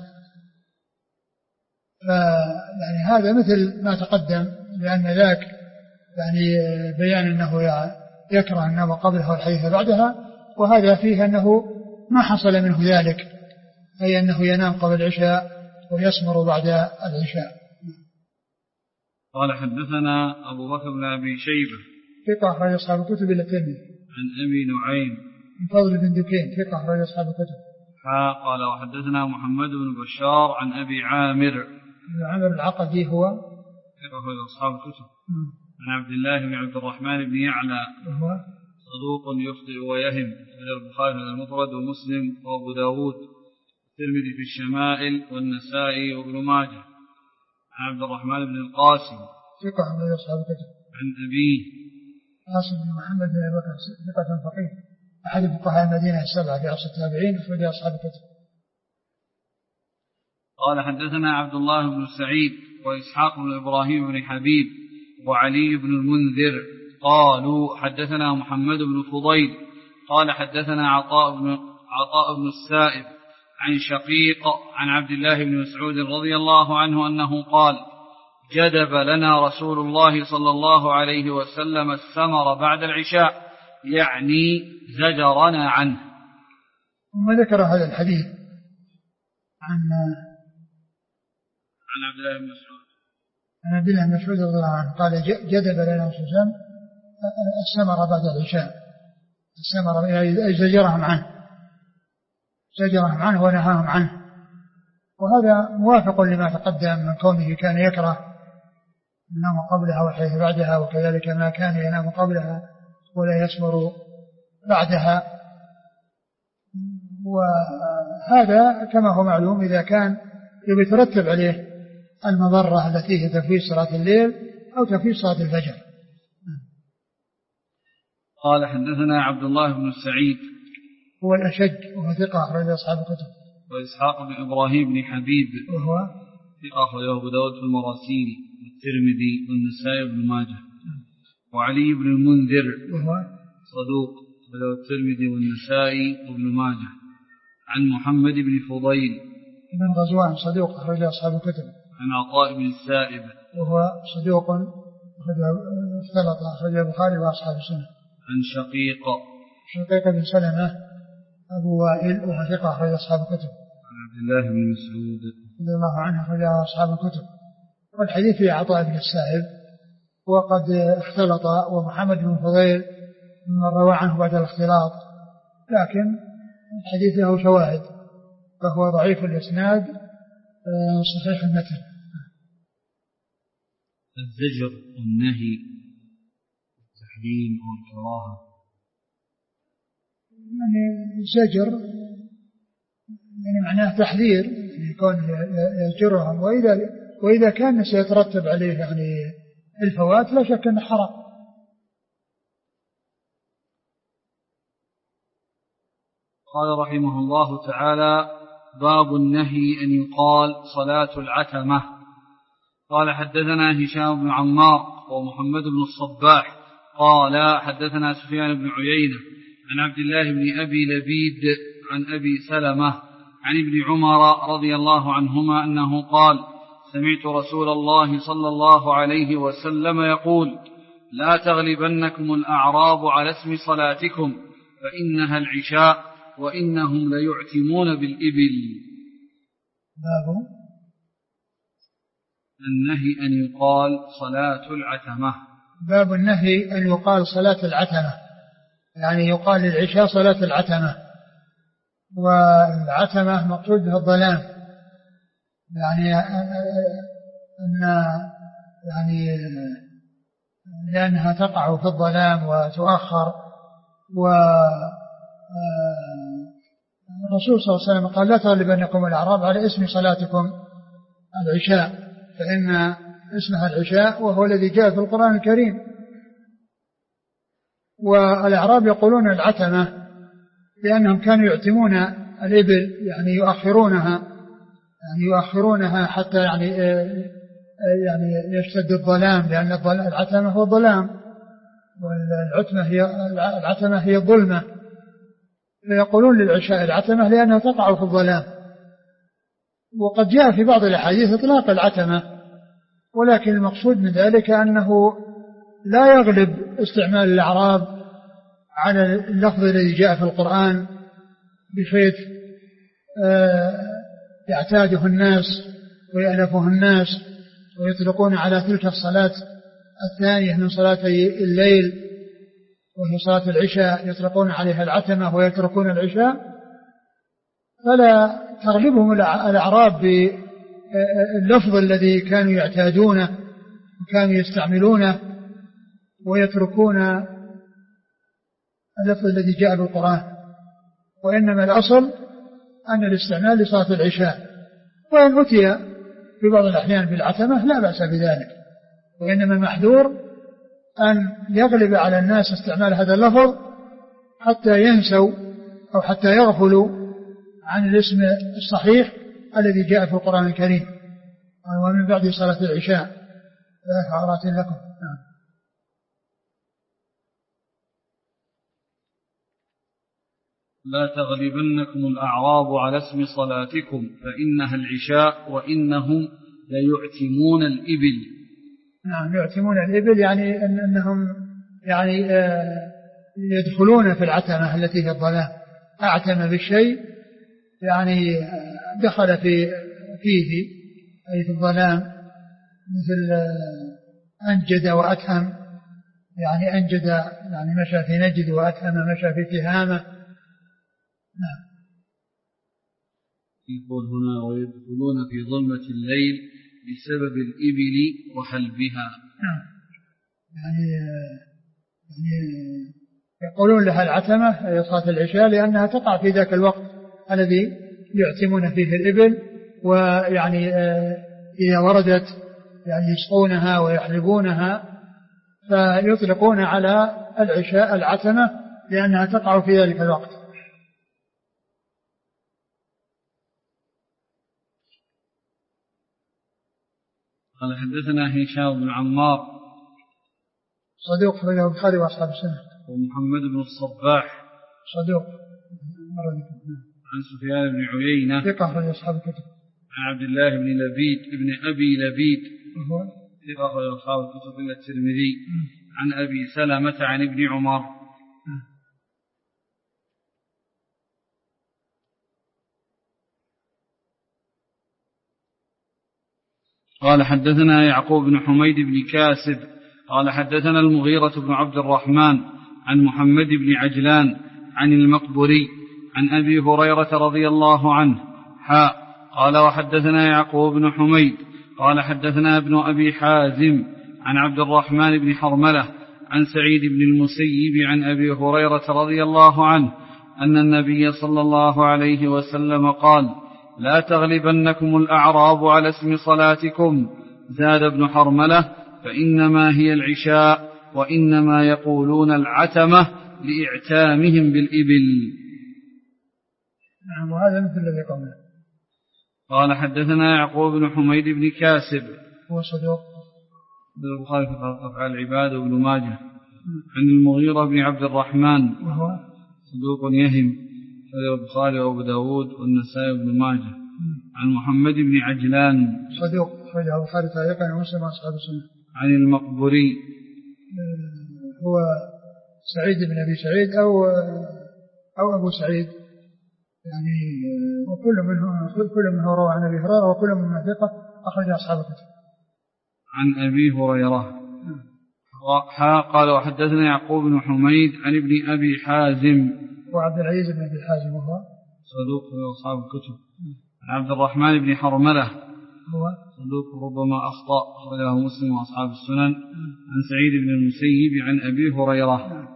يعني هذا مثل ما تقدم، لأن ذاك يعني بيان أنه يكره النوم قبلها والحديث بعدها، وهذا فيه أنه ما حصل منه ذلك، أي أنه ينام قبل العشاء ويسمر بعد العشاء. قال حدثنا أبو بكر بن أبي شيبة ثقة أخرج أصحاب الكتب إلا الترمذي. عن أبي نعيم من فضل بن دكين ثقة أخرج أصحاب الكتب. قال وحدثنا محمد بن بشار عن أبي عامر العقدي هو ثقة أخرج أصحاب الكتب. عن عبد الله بن عبد الرحمن بن يعلى وهو صدوق يخطئ ويهم، من البخاري المفرد ومسلم وأبو داود الترمذي في الشمائل والنسائي وابن ماجه. عن عبد الرحمن بن القاسم ثقة من أصحاب الكتب. عن أبيه قاسم بن محمد بن أبي بكر ثقة فقيه أحد فقهاء المدينة السبعة في عصر التابعين أخرج أصحاب الكتب. قال حدثنا عبد الله بن سعيد وإسحاق بن إبراهيم بن حبيب وعلي بن المنذر قالوا حدثنا محمد بن فضيل قال حدثنا عطاء بن السائب عن شقيق عن عبد الله بن مسعود رضي الله عنه أنه قال جدب لنا رسول الله صلى الله عليه وسلم السمر بعد العشاء، يعني زجرنا عنه. ثم ذكر هذا الحديث عن عبد الله بن مسعود عن عبد الله بن مسعود رضي الله عنه قال جدب لنا رسول الله السمر بعد العشاء، السمر أي زجرهم عنه ونهاهم عنه. وهذا موافق لما تقدم من كونه كان يكره النوم قبلها والحديث بعدها، وكذلك ما كان ينام قبلها ولا يسمر بعدها. وهذا كما هو معلوم إذا كان يترتب عليه المضرة التي هي تفويت صلاة الليل أو تفويت صلاة الفجر. قال حدثنا عبد الله بن سعيد هو الأشج وهو ثقة أخرج أصحاب الكتب، وإسحاق بن إبراهيم بن حبيب وهو ثقة أخرجه أبو داود في المراسيل والترمذي والنسائي بن ماجه، وعلي بن المنذر وهو صدوق أخرجه الترمذي والنسائي وابن ماجه، عن محمد بن فضيل بن غزوان صدوق أخرج أصحاب الكتب، عن عطاء بن السائب وهو صدوق اختلط أخرج البخاري وأصحاب السنة، عن شقيق بن سلمة أبو وائل وهو ثقة أخرج أصحاب الكتب، عن عبد الله بن مسعود رضي الله عنه أخرج أصحاب الكتب. والحديث في عطاء بن السائب وقد اختلط، ومحمد بن فضيل من روى عنه بعد الاختلاط، لكن الحديث له شواهد فهو ضعيف الإسناد صحيح المتن. الزجر والنهي التحريم أو الكراهة، يعني زجر يعني معناه تحذير، يكون يزجرهم، وإذا كان سيترتب عليه يعني الفوات لا شك أنه حرام. قال رحمه الله تعالى: باب النهي أن يقال صلاة العتمة. قال حدثنا هشام بن عمار ومحمد بن الصباح قال حدثنا سفيان بن عيينة عن عبد الله بن أبي لبيد عن أبي سلمة عن ابن عمر رضي الله عنهما أنه قال: سمعت رسول الله صلى الله عليه وسلم يقول: لا تغلبنكم الأعراب على اسم صلاتكم فإنها العشاء وإنهم ليعتمون بالإبل. باب النهي أن يقال صلاة العتمة. باب النهي أن يقال صلاة العتمة، يعني يقال للعشاء صلاة العتمة، والعتمة مقصود بها الظلام، يعني أن يعني لأنها تقع في الظلام وتؤخر. الرسول صلى الله عليه وسلم قال: لا تغلبنكم الأعراب على اسم صلاتكم العشاء فإن اسمها العشاء وهو الذي جاء في القرآن الكريم. والأعراب يقولون العتمة لأنهم كانوا يعتمون الإبل، يعني يؤخرونها حتى يعني يشتد الظلام، لأن العتمة هو الظلام والعتمة هي الظلمة، فيقولون للعشاء العتمة لأنها تقع في الظلام. وقد جاء في بعض الأحاديث إطلاق العتمة، ولكن المقصود من ذلك أنه لا يغلب استعمال الأعراب على اللفظ الذي جاء في القرآن بحيث يعتاده الناس ويألفه الناس ويطلقون على تلك الصلاة الثانية من صلاتي الليل وهي صلاة العشاء، يطلقون عليها العتمة ويتركون العشاء، فلا تغلبهم الأعراب باللفظ الذي كانوا يعتادونه وكانوا يستعملونه ويتركون اللفظ الذي جاء بالقرآن. وإنما الأصل أن الاستعمال لصلاة العشاء، وإن أتي في بعض الأحيان بالعتمة لا بأس بذلك، وإنما المحذور أن يغلب على الناس استعمال هذا اللفظ حتى ينسوا أو حتى يغفلوا عن الاسم الصحيح الذي جاء في القرآن الكريم: ومن بعد صلاة العشاء 3 عورات لكم. لا تغلبنكم الأعراب على اسم صلاتكم فإنها العشاء وإنهم ليعتمون الإبل. نعم يعتمون الإبل يعني أنهم يعني يدخلون في العتمة التي هي الظلام. أعتم بالشيء يعني دخل فيه أي في الظلام، مثل أنجد وأتهم، يعني أنجد يعني مشى في نجد، وأتهم مشى في تهامة. نعم. يقول هنا ويدخلون في ظلمة الليل بسبب الإبل وحلبها. نعم. يعني يقولون لها العتمة أي صلاة العشاء لأنها تقع في ذاك الوقت الذي يعتمون فيه الإبل، ويعني إذا وردت يعني يسقونها ويحلبونها فيطلقون على العشاء العتمة لأنها تقع في ذلك الوقت. قال حدثنا هشام بن عمار صدوق أخرجه البخاري وأصحاب السنة. ومحمد بن الصباح صدوق. عن سفيان بن عيينة ثقة أخرج أصحاب الكتب. عن عبد الله بن لبيد ابن أبي لبيد ثقة أخرج أصحاب الكتب إلا الترمذي. عن أبي سلمة عن ابن عمر. قال حدثنا يعقوب بن حميد بن كاسب قال حدثنا المغيرة بن عبد الرحمن عن محمد بن عجلان عن المقبري عن أبي هريرة رضي الله عنه قال وحدثنا يعقوب بن حميد قال حدثنا ابن أبي حازم عن عبد الرحمن بن حرملة عن سعيد بن المسيب عن أبي هريرة رضي الله عنه أن النبي صلى الله عليه وسلم قال لا تغلبنكم الأعراب على اسم صلاتكم. زاد ابن حرملة فإنما هي العشاء وإنما يقولون العتمة لإعتامهم بالإبل. نعم وهذا مثل الذي قبله. قال حدثنا يعقوب بن حميد بن كاسب هو صدوق البخاري في أفعال العباد وابن ماجه. عن المغيرة بن عبد الرحمن وهو صدوق يهم البخاري وابو داود والنسائي وابن ماجه. عن محمد بن عجلان صدوق أخرجه البخاري تعليقا ومسلم وأصحاب السنة. عن المقبري هو سعيد بن أبي سعيد أو أبو سعيد يعني، وكل منه روى عن أبي هريرة وكل منه ثقة أخرج أصحاب الكتب. عن أبي هريرة قال وحدثنا يعقوب بن حميد عن ابن أبي حازم وعبد العزيز بن أبي حازم وهو صدوق أصحاب الكتب. عن عبد الرحمن بن حرملة هو صدوق ربما أخطأ أخرجه مسلم وأصحاب السنن. عن سعيد بن المسيب عن أبي هريرة.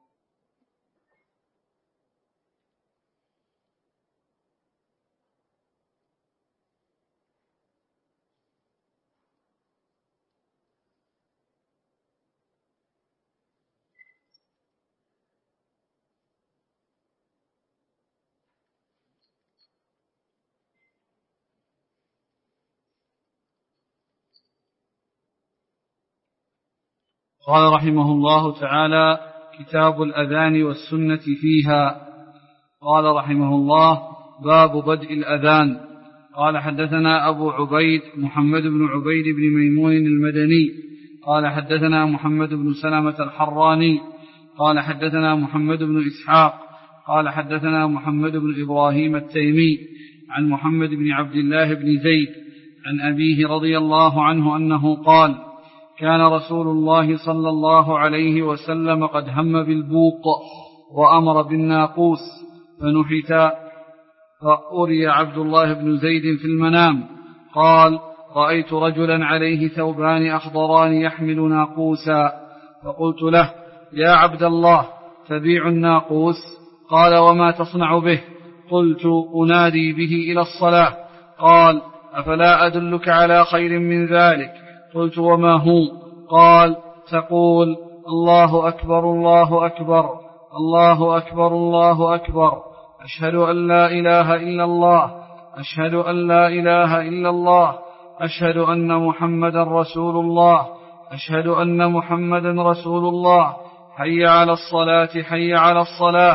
قال رحمه الله تعالى كتاب الأذان والسنة فيها. قال رحمه الله باب بدء الأذان. قال حدثنا أبو عبيد محمد بن عبيد بن ميمون المدني قال حدثنا محمد بن سلمة الحراني قال حدثنا محمد بن إسحاق قال حدثنا محمد بن إبراهيم التيمي عن محمد بن عبد الله بن زيد عن أبيه رضي الله عنه أنه قال كان رسول الله صلى الله عليه وسلم قد هم بالبوق وأمر بالناقوس فنحت، فأري عبد الله بن زيد في المنام قال رأيت رجلا عليه ثوبان أخضران يحمل ناقوسا، فقلت له يا عبد الله تبيع الناقوس؟ قال وما تصنع به؟ قلت أنادي به إلى الصلاة. قال أفلا أدلك على خير من ذلك؟ قلت وما هو؟ قال تقول الله أكبر الله أكبر الله أكبر الله أكبر أشهد أن لا إله إلا الله أشهد أن لا إله إلا الله أشهد أن محمدا رسول الله أشهد أن محمدا رسول الله حي على الصلاة حي على الصلاة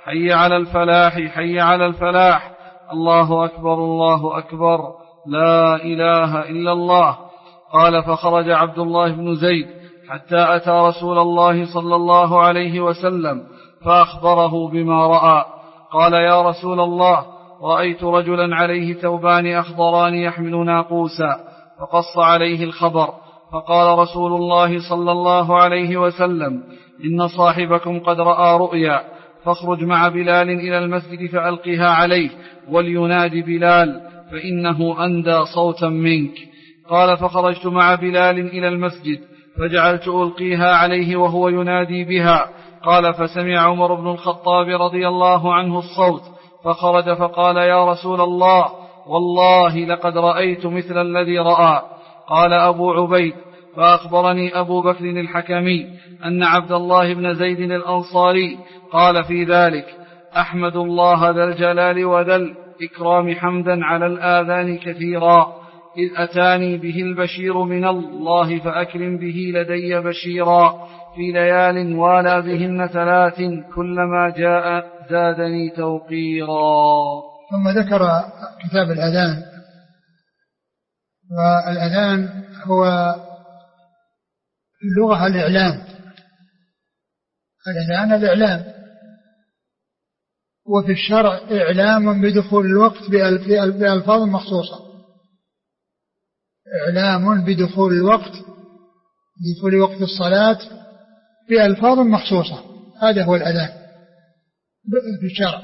حي على الفلاح حي على الفلاح، الله أكبر الله أكبر، لا إله إلا الله. قال فخرج عبد الله بن زيد حتى أتى رسول الله صلى الله عليه وسلم فأخبره بما رأى. قال يا رسول الله، رأيت رجلا عليه ثوبان أخضران يحمل ناقوسا، فقص عليه الخبر. فقال رسول الله صلى الله عليه وسلم إن صاحبكم قد رأى رؤيا، فاخرج مع بلال إلى المسجد فألقها عليه ولينادي بلال فإنه أندى صوتا منك. قال فخرجت مع بلال إلى المسجد فجعلت ألقيها عليه وهو ينادي بها. قال فسمع عمر بن الخطاب رضي الله عنه الصوت فخرج فقال يا رسول الله، والله لقد رأيت مثل الذي رأى. قال أبو عبيد فأخبرني أبو بكر الحكمي أن عبد الله بن زيد الأنصاري قال في ذلك أحمد الله ذا الجلال وذا الإكرام حمدا على الآذان كثيرا، إذ أتاني به البشير من الله فأكرم به لدي بشيرا، في ليال والى بهن 3 كلما جاء زادني توقيرا. ثم ذكر كتاب الأذان. والأذان هو اللغة الإعلام، الأذان الإعلام، وفي الشرع إعلام بدخول الوقت بألفاظ مخصوصة، إعلام بدخول الوقت، بدخول وقت الصلاة بألفاظ مخصوصة، هذا هو الأذان في الشرع.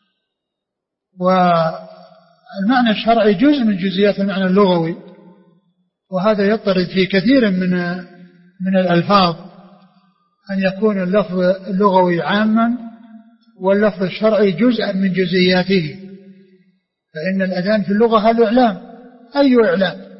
والمعنى الشرعي جزء من جزئيات المعنى اللغوي، وهذا يضطرد في كثير من الألفاظ أن يكون اللفظ اللغوي عاما واللفظ الشرعي جزءا من جزئياته. فإن الأذان في اللغة الإعلام، أي إعلام،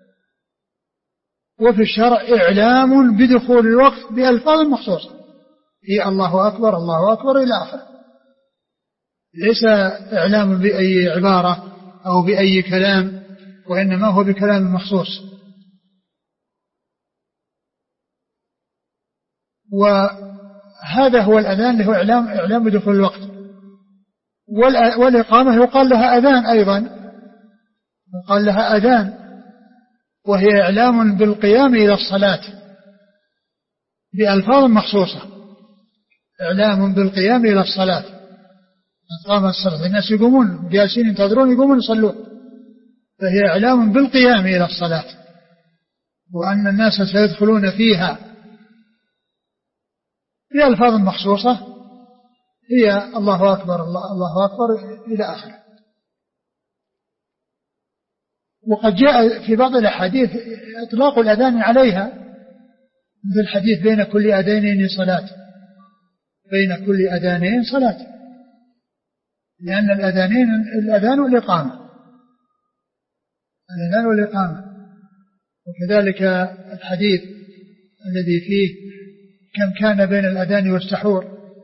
وفي الشرع إعلام بدخول الوقت بألفاظ مخصوصة، هي الله أكبر الله أكبر إلى آخره، ليس إعلام بأي عبارة أو بأي كلام، وإنما هو بكلام مخصوص. وهذا هو الأذان اللي هو إعلام بدخول الوقت. والإقامة يقال لها أذان أيضا، يقال لها أذان، وهي إعلام بالقيام إلى الصلاة بألفاظ مخصوصة، إعلام بالقيام إلى الصلاة. قام الصلاة، الناس يقومون جالسين ينتظرون يقومون يصلون، فهي إعلام بالقيام إلى الصلاة، وأن الناس سيدخلون فيها بألفاظ مخصوصة، هي الله أكبر الله أكبر إلى آخره. وقد جاء في بعض الأحاديث إطلاق الأذان عليها، مثل الحديث بين كل أذانين صلاة، بين كل أذانين صلاة، لأن الأذان والإقامة، الأذان والإقامة. وكذلك الحديث الذي فيه كم كان بين الأذان والسحور،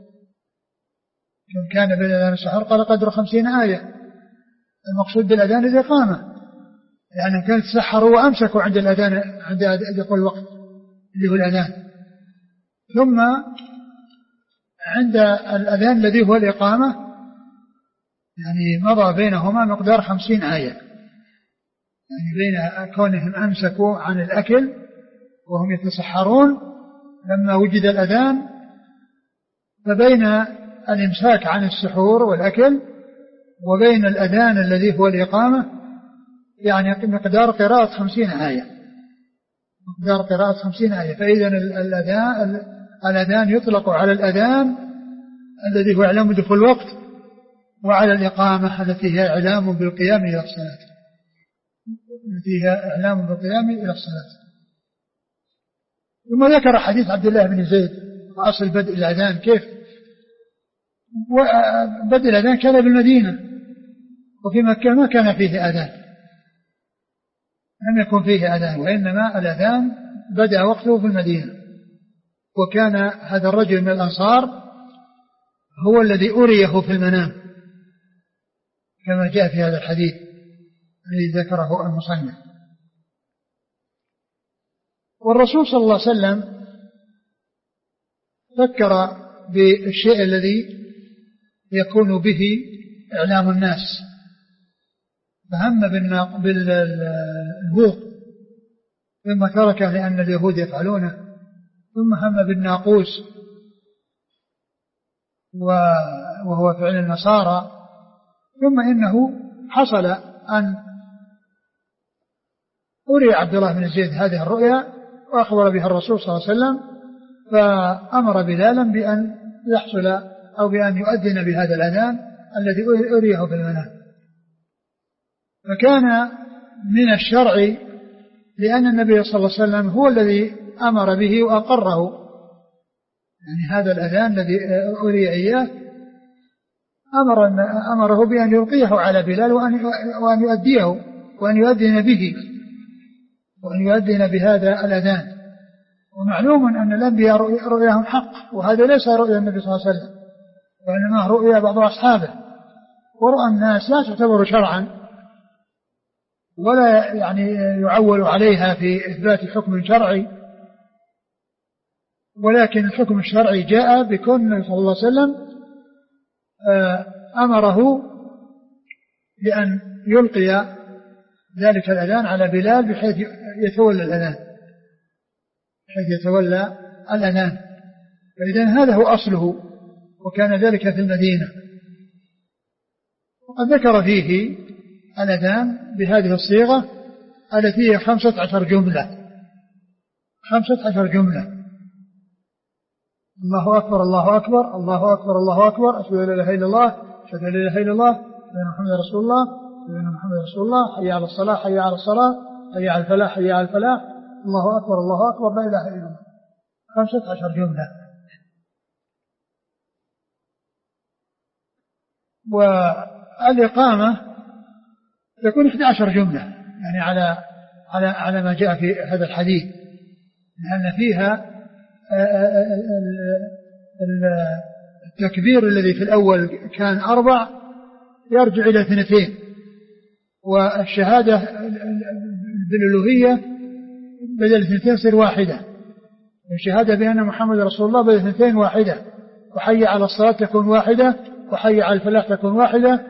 كم كان بين الأذان والسحور، قال قدر 50 آية. المقصود بالأذان الإقامة، يعني كانت تسحروا وأمسكوا عند الأذان، عند دخول الوقت اللي هو الأذان. ثم عند الأذان الذي هو الإقامة يعني مضى بينهما مقدار 50 آية، يعني بين كونهم أمسكوا عن الأكل وهم يتسحرون لما وجد الأذان، فبين الإمساك عن السحور والأكل وبين الأذان الذي هو الإقامة يعني مقدار قراءة 50 آية، مقدار قراءة 50 آية. فإذا الأذان يطلق على الأذان الذي هو إعلام دخول الوقت، وعلى الإقامة التي هي إعلام بالقيام إلى الصلاة، التي هي إعلام بالقيام إلى الصلاة. ثم ذكر حديث عبد الله بن زيد وأصل بدء الأذان كيف. وبدء الأذان كان بالمدينة، وفي مكة ما كان فيه أذان، لم يكن فيه أذان، وإنما الأذان بدأ وقته في المدينة. وكان هذا الرجل من الأنصار هو الذي أريه في المنام كما جاء في هذا الحديث الذي ذكره المصنف. والرسول صلى الله عليه وسلم فكر بالشيء الذي يكون به إعلام الناس، فهم بالبوق ثم تركه لأن اليهود يفعلونه، ثم هم بالناقوس وهو فعل النصارى، ثم إنه حصل أن أري عبد الله بن زيد هذه الرؤيا وأخبر بها الرسول صلى الله عليه وسلم، فأمر بلالا بأن يحصل أو بأن يؤذن بهذا الأذان الذي أريه في المنام. فكان من الشرع، لأن النبي صلى الله عليه وسلم هو الذي أمر به وأقره، يعني هذا الأذان الذي أري إياه أمره بأن يلقيه على بلال وأن يؤديه وأن يؤذن به وأن يؤذن بهذا الأذان. ومعلوم أن الأنبياء رؤياهم حق، وهذا ليس رؤيا النبي صلى الله عليه وسلم، وإنما رؤيا بعض أصحابه، ورؤى الناس لا تعتبر شرعا ولا يعني يعول عليها في إثبات حكم شرعي، ولكن الحكم الشرعي جاء بكون النبي صلى الله عليه وسلم أمره بأن يلقي ذلك الأذان على بلال بحيث يتولى الأذان، فإذن هذا هو أصله، وكان ذلك في المدينة. وقد ذكر فيه الأذان بهذه الصيغة التي هي 15 جملة، 15 جملة: الله أكبر الله أكبر الله أكبر الله أكبر، أشهد أن لا إله إلا الله أشهد أن لا إله إلا الله أشهد أن محمدا رسول الله أشهد أن محمدا رسول الله، حي على الصلاة حي على الصلاة حي على الفلاح حي على الفلاح، الله أكبر الله أكبر لا إله إلا الله، 15 جملة. والإقامة تكون 11 جملة، يعني على ما جاء في هذا الحديث، لأن فيها التكبير الذي في الأول كان 4 يرجع إلى 2، والشهادة بالألوهية بدل 2 تصير 1، والشهادة بأن محمد رسول الله بدل 2 1، وحي على الصلاة تكون 1، وحي على الفلاح تكون 1،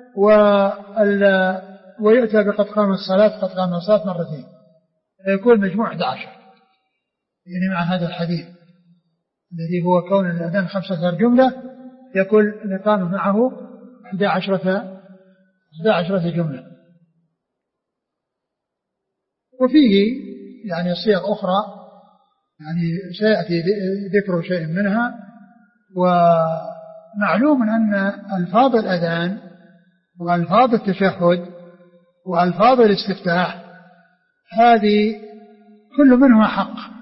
ويؤتى بقد قام الصلاة قد قام الصلاة 2، فيكون مجموع 11، يعني مع هذا الحديث الذي هو كون الأذان 15 جملة يكون الإقامة معه 11 جملة. وفيه يعني صيغ أخرى يعني سيأتي ذكر شيء منها. ومعلوم أن ألفاظ الأذان وألفاظ التشهد وألفاظ الاستفتاح هذه كل منها حق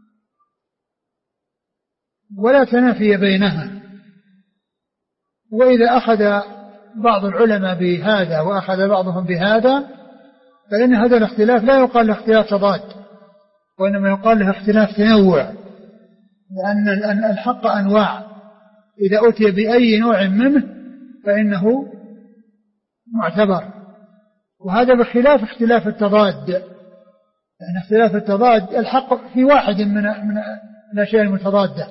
ولا تنافي بينها، وإذا أخذ بعض العلماء بهذا وأخذ بعضهم بهذا فإن هذا الاختلاف لا يقال له اختلاف تضاد، وإنما يقال له اختلاف تنوع، لأن الحق أنواع، إذا أتي بأي نوع منه فإنه معتبر، وهذا بخلاف اختلاف التضاد، لأن اختلاف التضاد الحق في واحد من الأشياء المتضادة،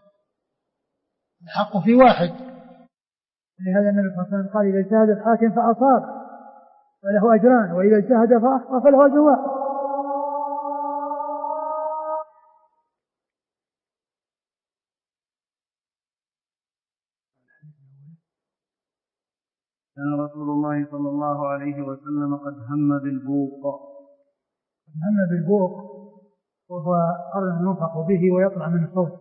الحق في واحد. لهذا النبي صلى الله عليه وسلم قال: إذا اجتهد الحاكم فأصاب فله أجران، وإذا اجتهد فأخطأ فله أجر واحد. كان رسول الله صلى الله عليه وسلم قد هم بالبوق، وهو قرن ينفق به ويطلع من الصوت،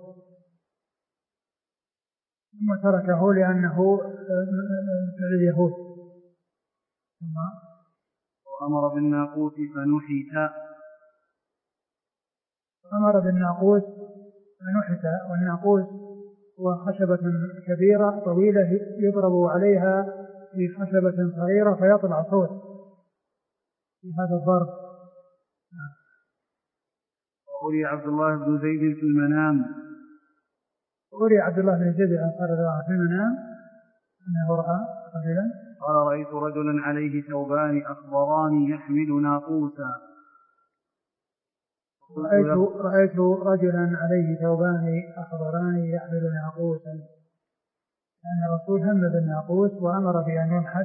ثم تركه لأنه فعل اليهود. وأمر بالناقوس فنحت، والناقوس هو خشبة كبيرة طويلة يضرب عليها في خشبة صغيرة فيطلع صوت في هذا الضرب. وأري عبد الله بن زيد في المنام، أري عبد الله بن زيد في المنام أنه رأى رجلا، قال: رأيت رجلا عليه ثوبان أخضران يحمل ناقوسا. رأيت رجلا عليه ثوبان أخضران يحمل ناقوسا، لأن الرسول هم بالناقوس وأمر بأن ينحت،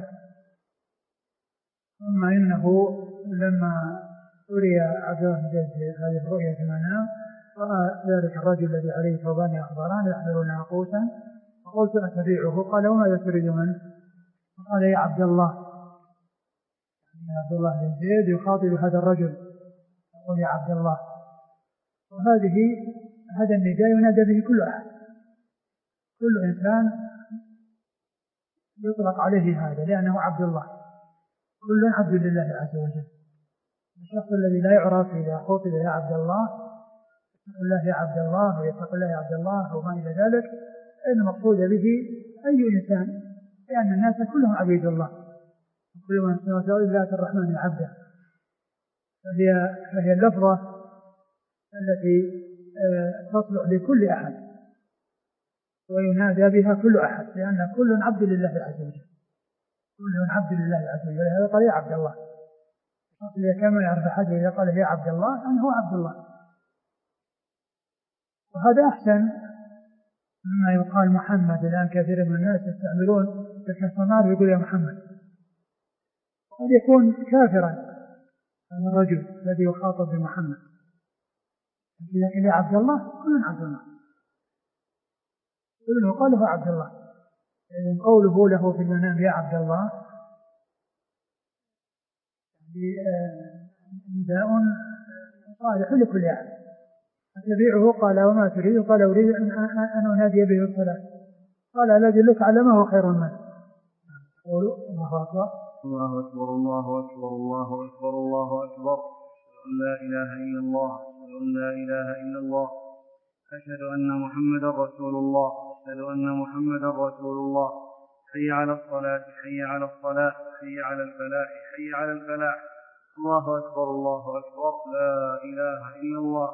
ثم إنه لما أري عبد الله بن زيد هذه الرؤيا في المنام رأى ذلك الرجل الذي عليه ثوبان أخضران يحمل ناقوسا، فقلت أتبعه؟ قال وماذا تريد منه؟ قال يا عبد الله، يعني عبد الله بن زيد يخاطب هذا الرجل يقول يا عبد الله. هذا النداء ينادى به كل أحد، كل إنسان يطلق عليه هذا لأنه عبد الله، كل عبد لله عز وجل. الشخص الذي لا يعرف إذا خاطب يا عبد الله اتق الله يا عبد الله ويتق الله يا عبد الله وما إلى ذلك، إن المقصود به أي إنسان، لأن الناس كلهم عبيد الله، كل من سمعت إلا الرحمن عبده. فهي اللفظة التي تصلح لكل أحد وينادى بها كل أحد، لأن كل عبد لله عز وجل، كل عبد لله عز وجل. هذا قال يا عبد الله، إذا كان يعرف أحد إذا قال يا عبد الله أنه هو عبد الله، وهذا أحسن مما يقال محمد. الآن كثير من الناس يستعملون الكسرنار يقول يا محمد، قد يكون كافرا هذا الرجل الذي يخاطب بمحمد، لكن يا عبد الله كل عبد الله، كل يقال له عبد الله. يعني قوله له في المنام يا عبد الله نداء صالح لكل أحد. أتبعه؟ قال وما تريد؟ قال أريد أن أنادي به الصلاة. قال ألا أدلك على ما هو خير منه؟ قولوا الله أكبر الله أكبر الله أكبر الله أكبر الله أكبر، أشهد أن لا إله إلا الله، أشهد أن لا إله إلا الله، أشهد أن محمدا رسول الله، أشهد أن محمدا رسول الله. حي على الصلاة، حي على الصلاة، حي على الفلاح، حي على الفلاح. الله أكبر الله أكبر، لا إله إلا الله.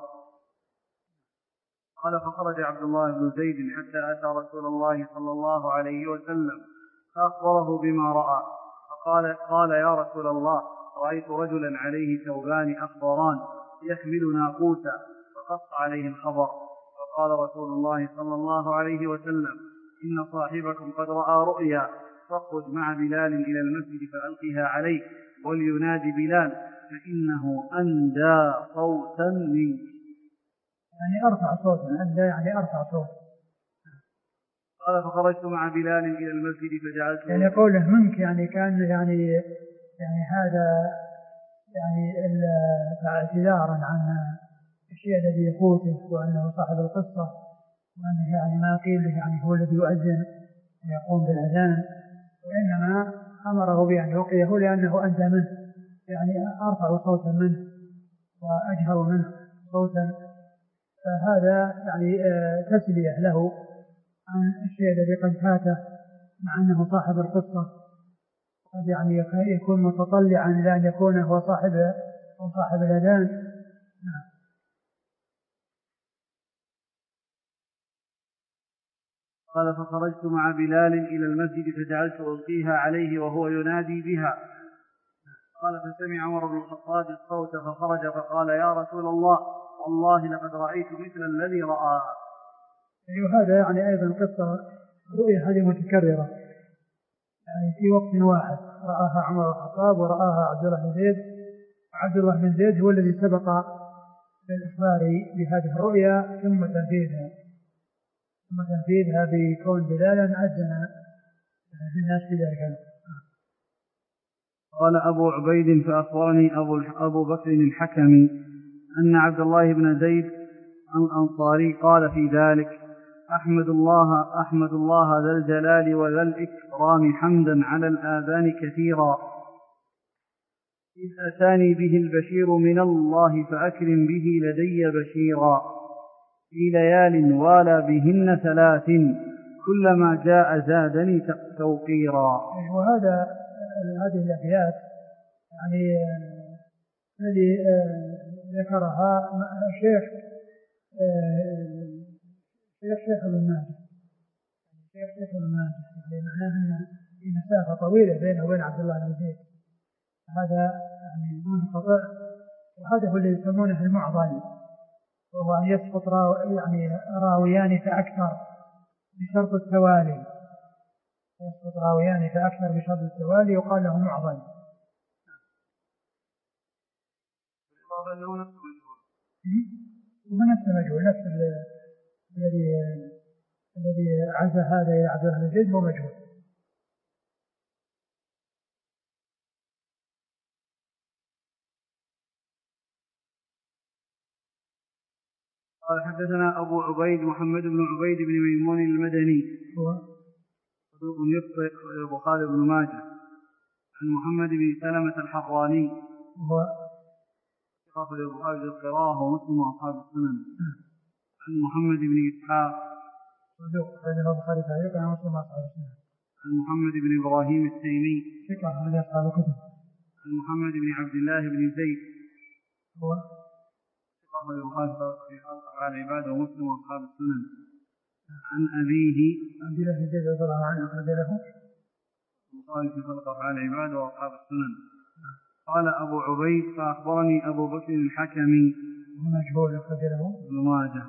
قال فخرج عبد الله بن زيد حتى أتى رسول الله صلى الله عليه وسلم فأخبره بما رأى، قال يا رسول الله رأيت رجلا عليه ثوبان أخضران يحمل ناقوسا، فقص عليه الخبر. فقال رسول الله صلى الله عليه وسلم إن صاحبكم قد رأى رؤيا، فاخرج مع بلال إلى المسجد فألقها عليه ولينادي بلال فإنه أندى صوتا منك. يعني أرفع صوتا، أندى يعني أرفع صوتا. قال فخرجت مع بلال إلى المسجد فجعلت يعني قوله منك يعني كان يعني هذا يعني اعتذارا عن الشيء الذي يفوته وأنه صاحب القصة، وأنه يعني ما قيل له يعني هو الذي يؤذن ويقوم بالأذان، وإنما أمره بأن يوقيه لأنه أندى منه، يعني أرفع صوتا منه وأجهر منه صوتا. فهذا يعني تسلية له عن الشيء الذي قد فاته، مع أنه صاحب القصة قد يعني يكون متطلعا لأن يكون هو صاحب الأذان. نعم. قال فخرجت مع بلال إلى المسجد فجعلت ألقيها عليه وهو ينادي بها. قال فسمع عمر بن الخطاب الصوت فخرج فقال يا رسول الله والله لقد رأيت مثل الذي رأى. وهذا يعني أيضا قصة رؤية هذه متكررة، يعني في وقت واحد رآها عمر بن الخطاب ورآها عبد الله بن زيد. عبد الله بن زيد هو الذي سبق بالإخبار بهذه الرؤيا ثم تنفيذها بكون بلالا أذن الناس في ذلك. قال أبو عبيد فأخبرني أبو بكر الحكمي أن عبد الله بن زيد الأنصاري قال في ذلك أحمد الله ذا الجلال وذا الإكرام حمدا على الآذان كثيرا، إذ أتاني به البشير من الله فأكرم به لدي بشيرا، في ليال والى بهن 3 كلما جاء زادني توقيرا. هذه الأبيات يعني الذي ذكرها الشيخ ابن ماجه، يعني معناه أن في مسافة طويلة بينه وبين عبد الله بن زيد، هذا يعني منقطع، وهذا هو اللي يسمونه المعضل، وهو أن يسقط يعني راويان فأكثر بشرط التوالي، يسقط راويان فأكثر بشرط التوالي يقال له معضل. ونفس المجهول، نفس الذي عزى هذا إلى عبد الله بن زيد هو مجهول. قال حدثنا أبو عبيد محمد بن عبيد بن ميمون المدني هو صدوق يخطئ البخاري بن ماجه. عن محمد بن سلمة الحراني هو أخرج البخاري القراءة ومسلم وأصحاب السنن. عن محمد بن إسحاق صدوق أخرج البخاري تعليقا ومسلم وأصحاب السنن. عن محمد بن إبراهيم التيمي ثقة أخرج أصحاب الكتب. عن محمد بن عبد الله بن زيد هو أخرج البخاري في خلق على العباد ومسلم وأصحاب السنن. عن أبيه عبد الله بن زيد رضي الله عنه أخرج له البخاري في خلق أفعال العباد وأصحاب السنن. قال أبو عبيد فأخبرني أبو بكر الحكمي مجهول أخرج له ابن ماجه.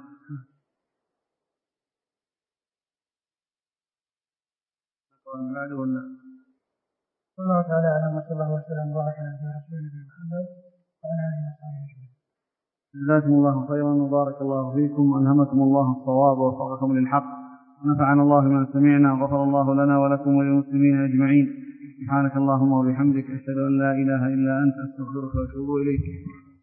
والله تعالى أعلم وصلى الله وسلم وبارك على رسوله محمد وعلى آله وصحبه أجمعين. جزاكم الله خيرا وبارك الله فيكم وألهمكم الله الصواب ووفقكم للحق ونفعنا الله بما سمعنا وغفر الله لنا ولكم وللمسلمين أجمعين. سبحانك اللهم وبحمدك أشهد أن لا إله إلا أنت أستغفرك وأتوب إليك.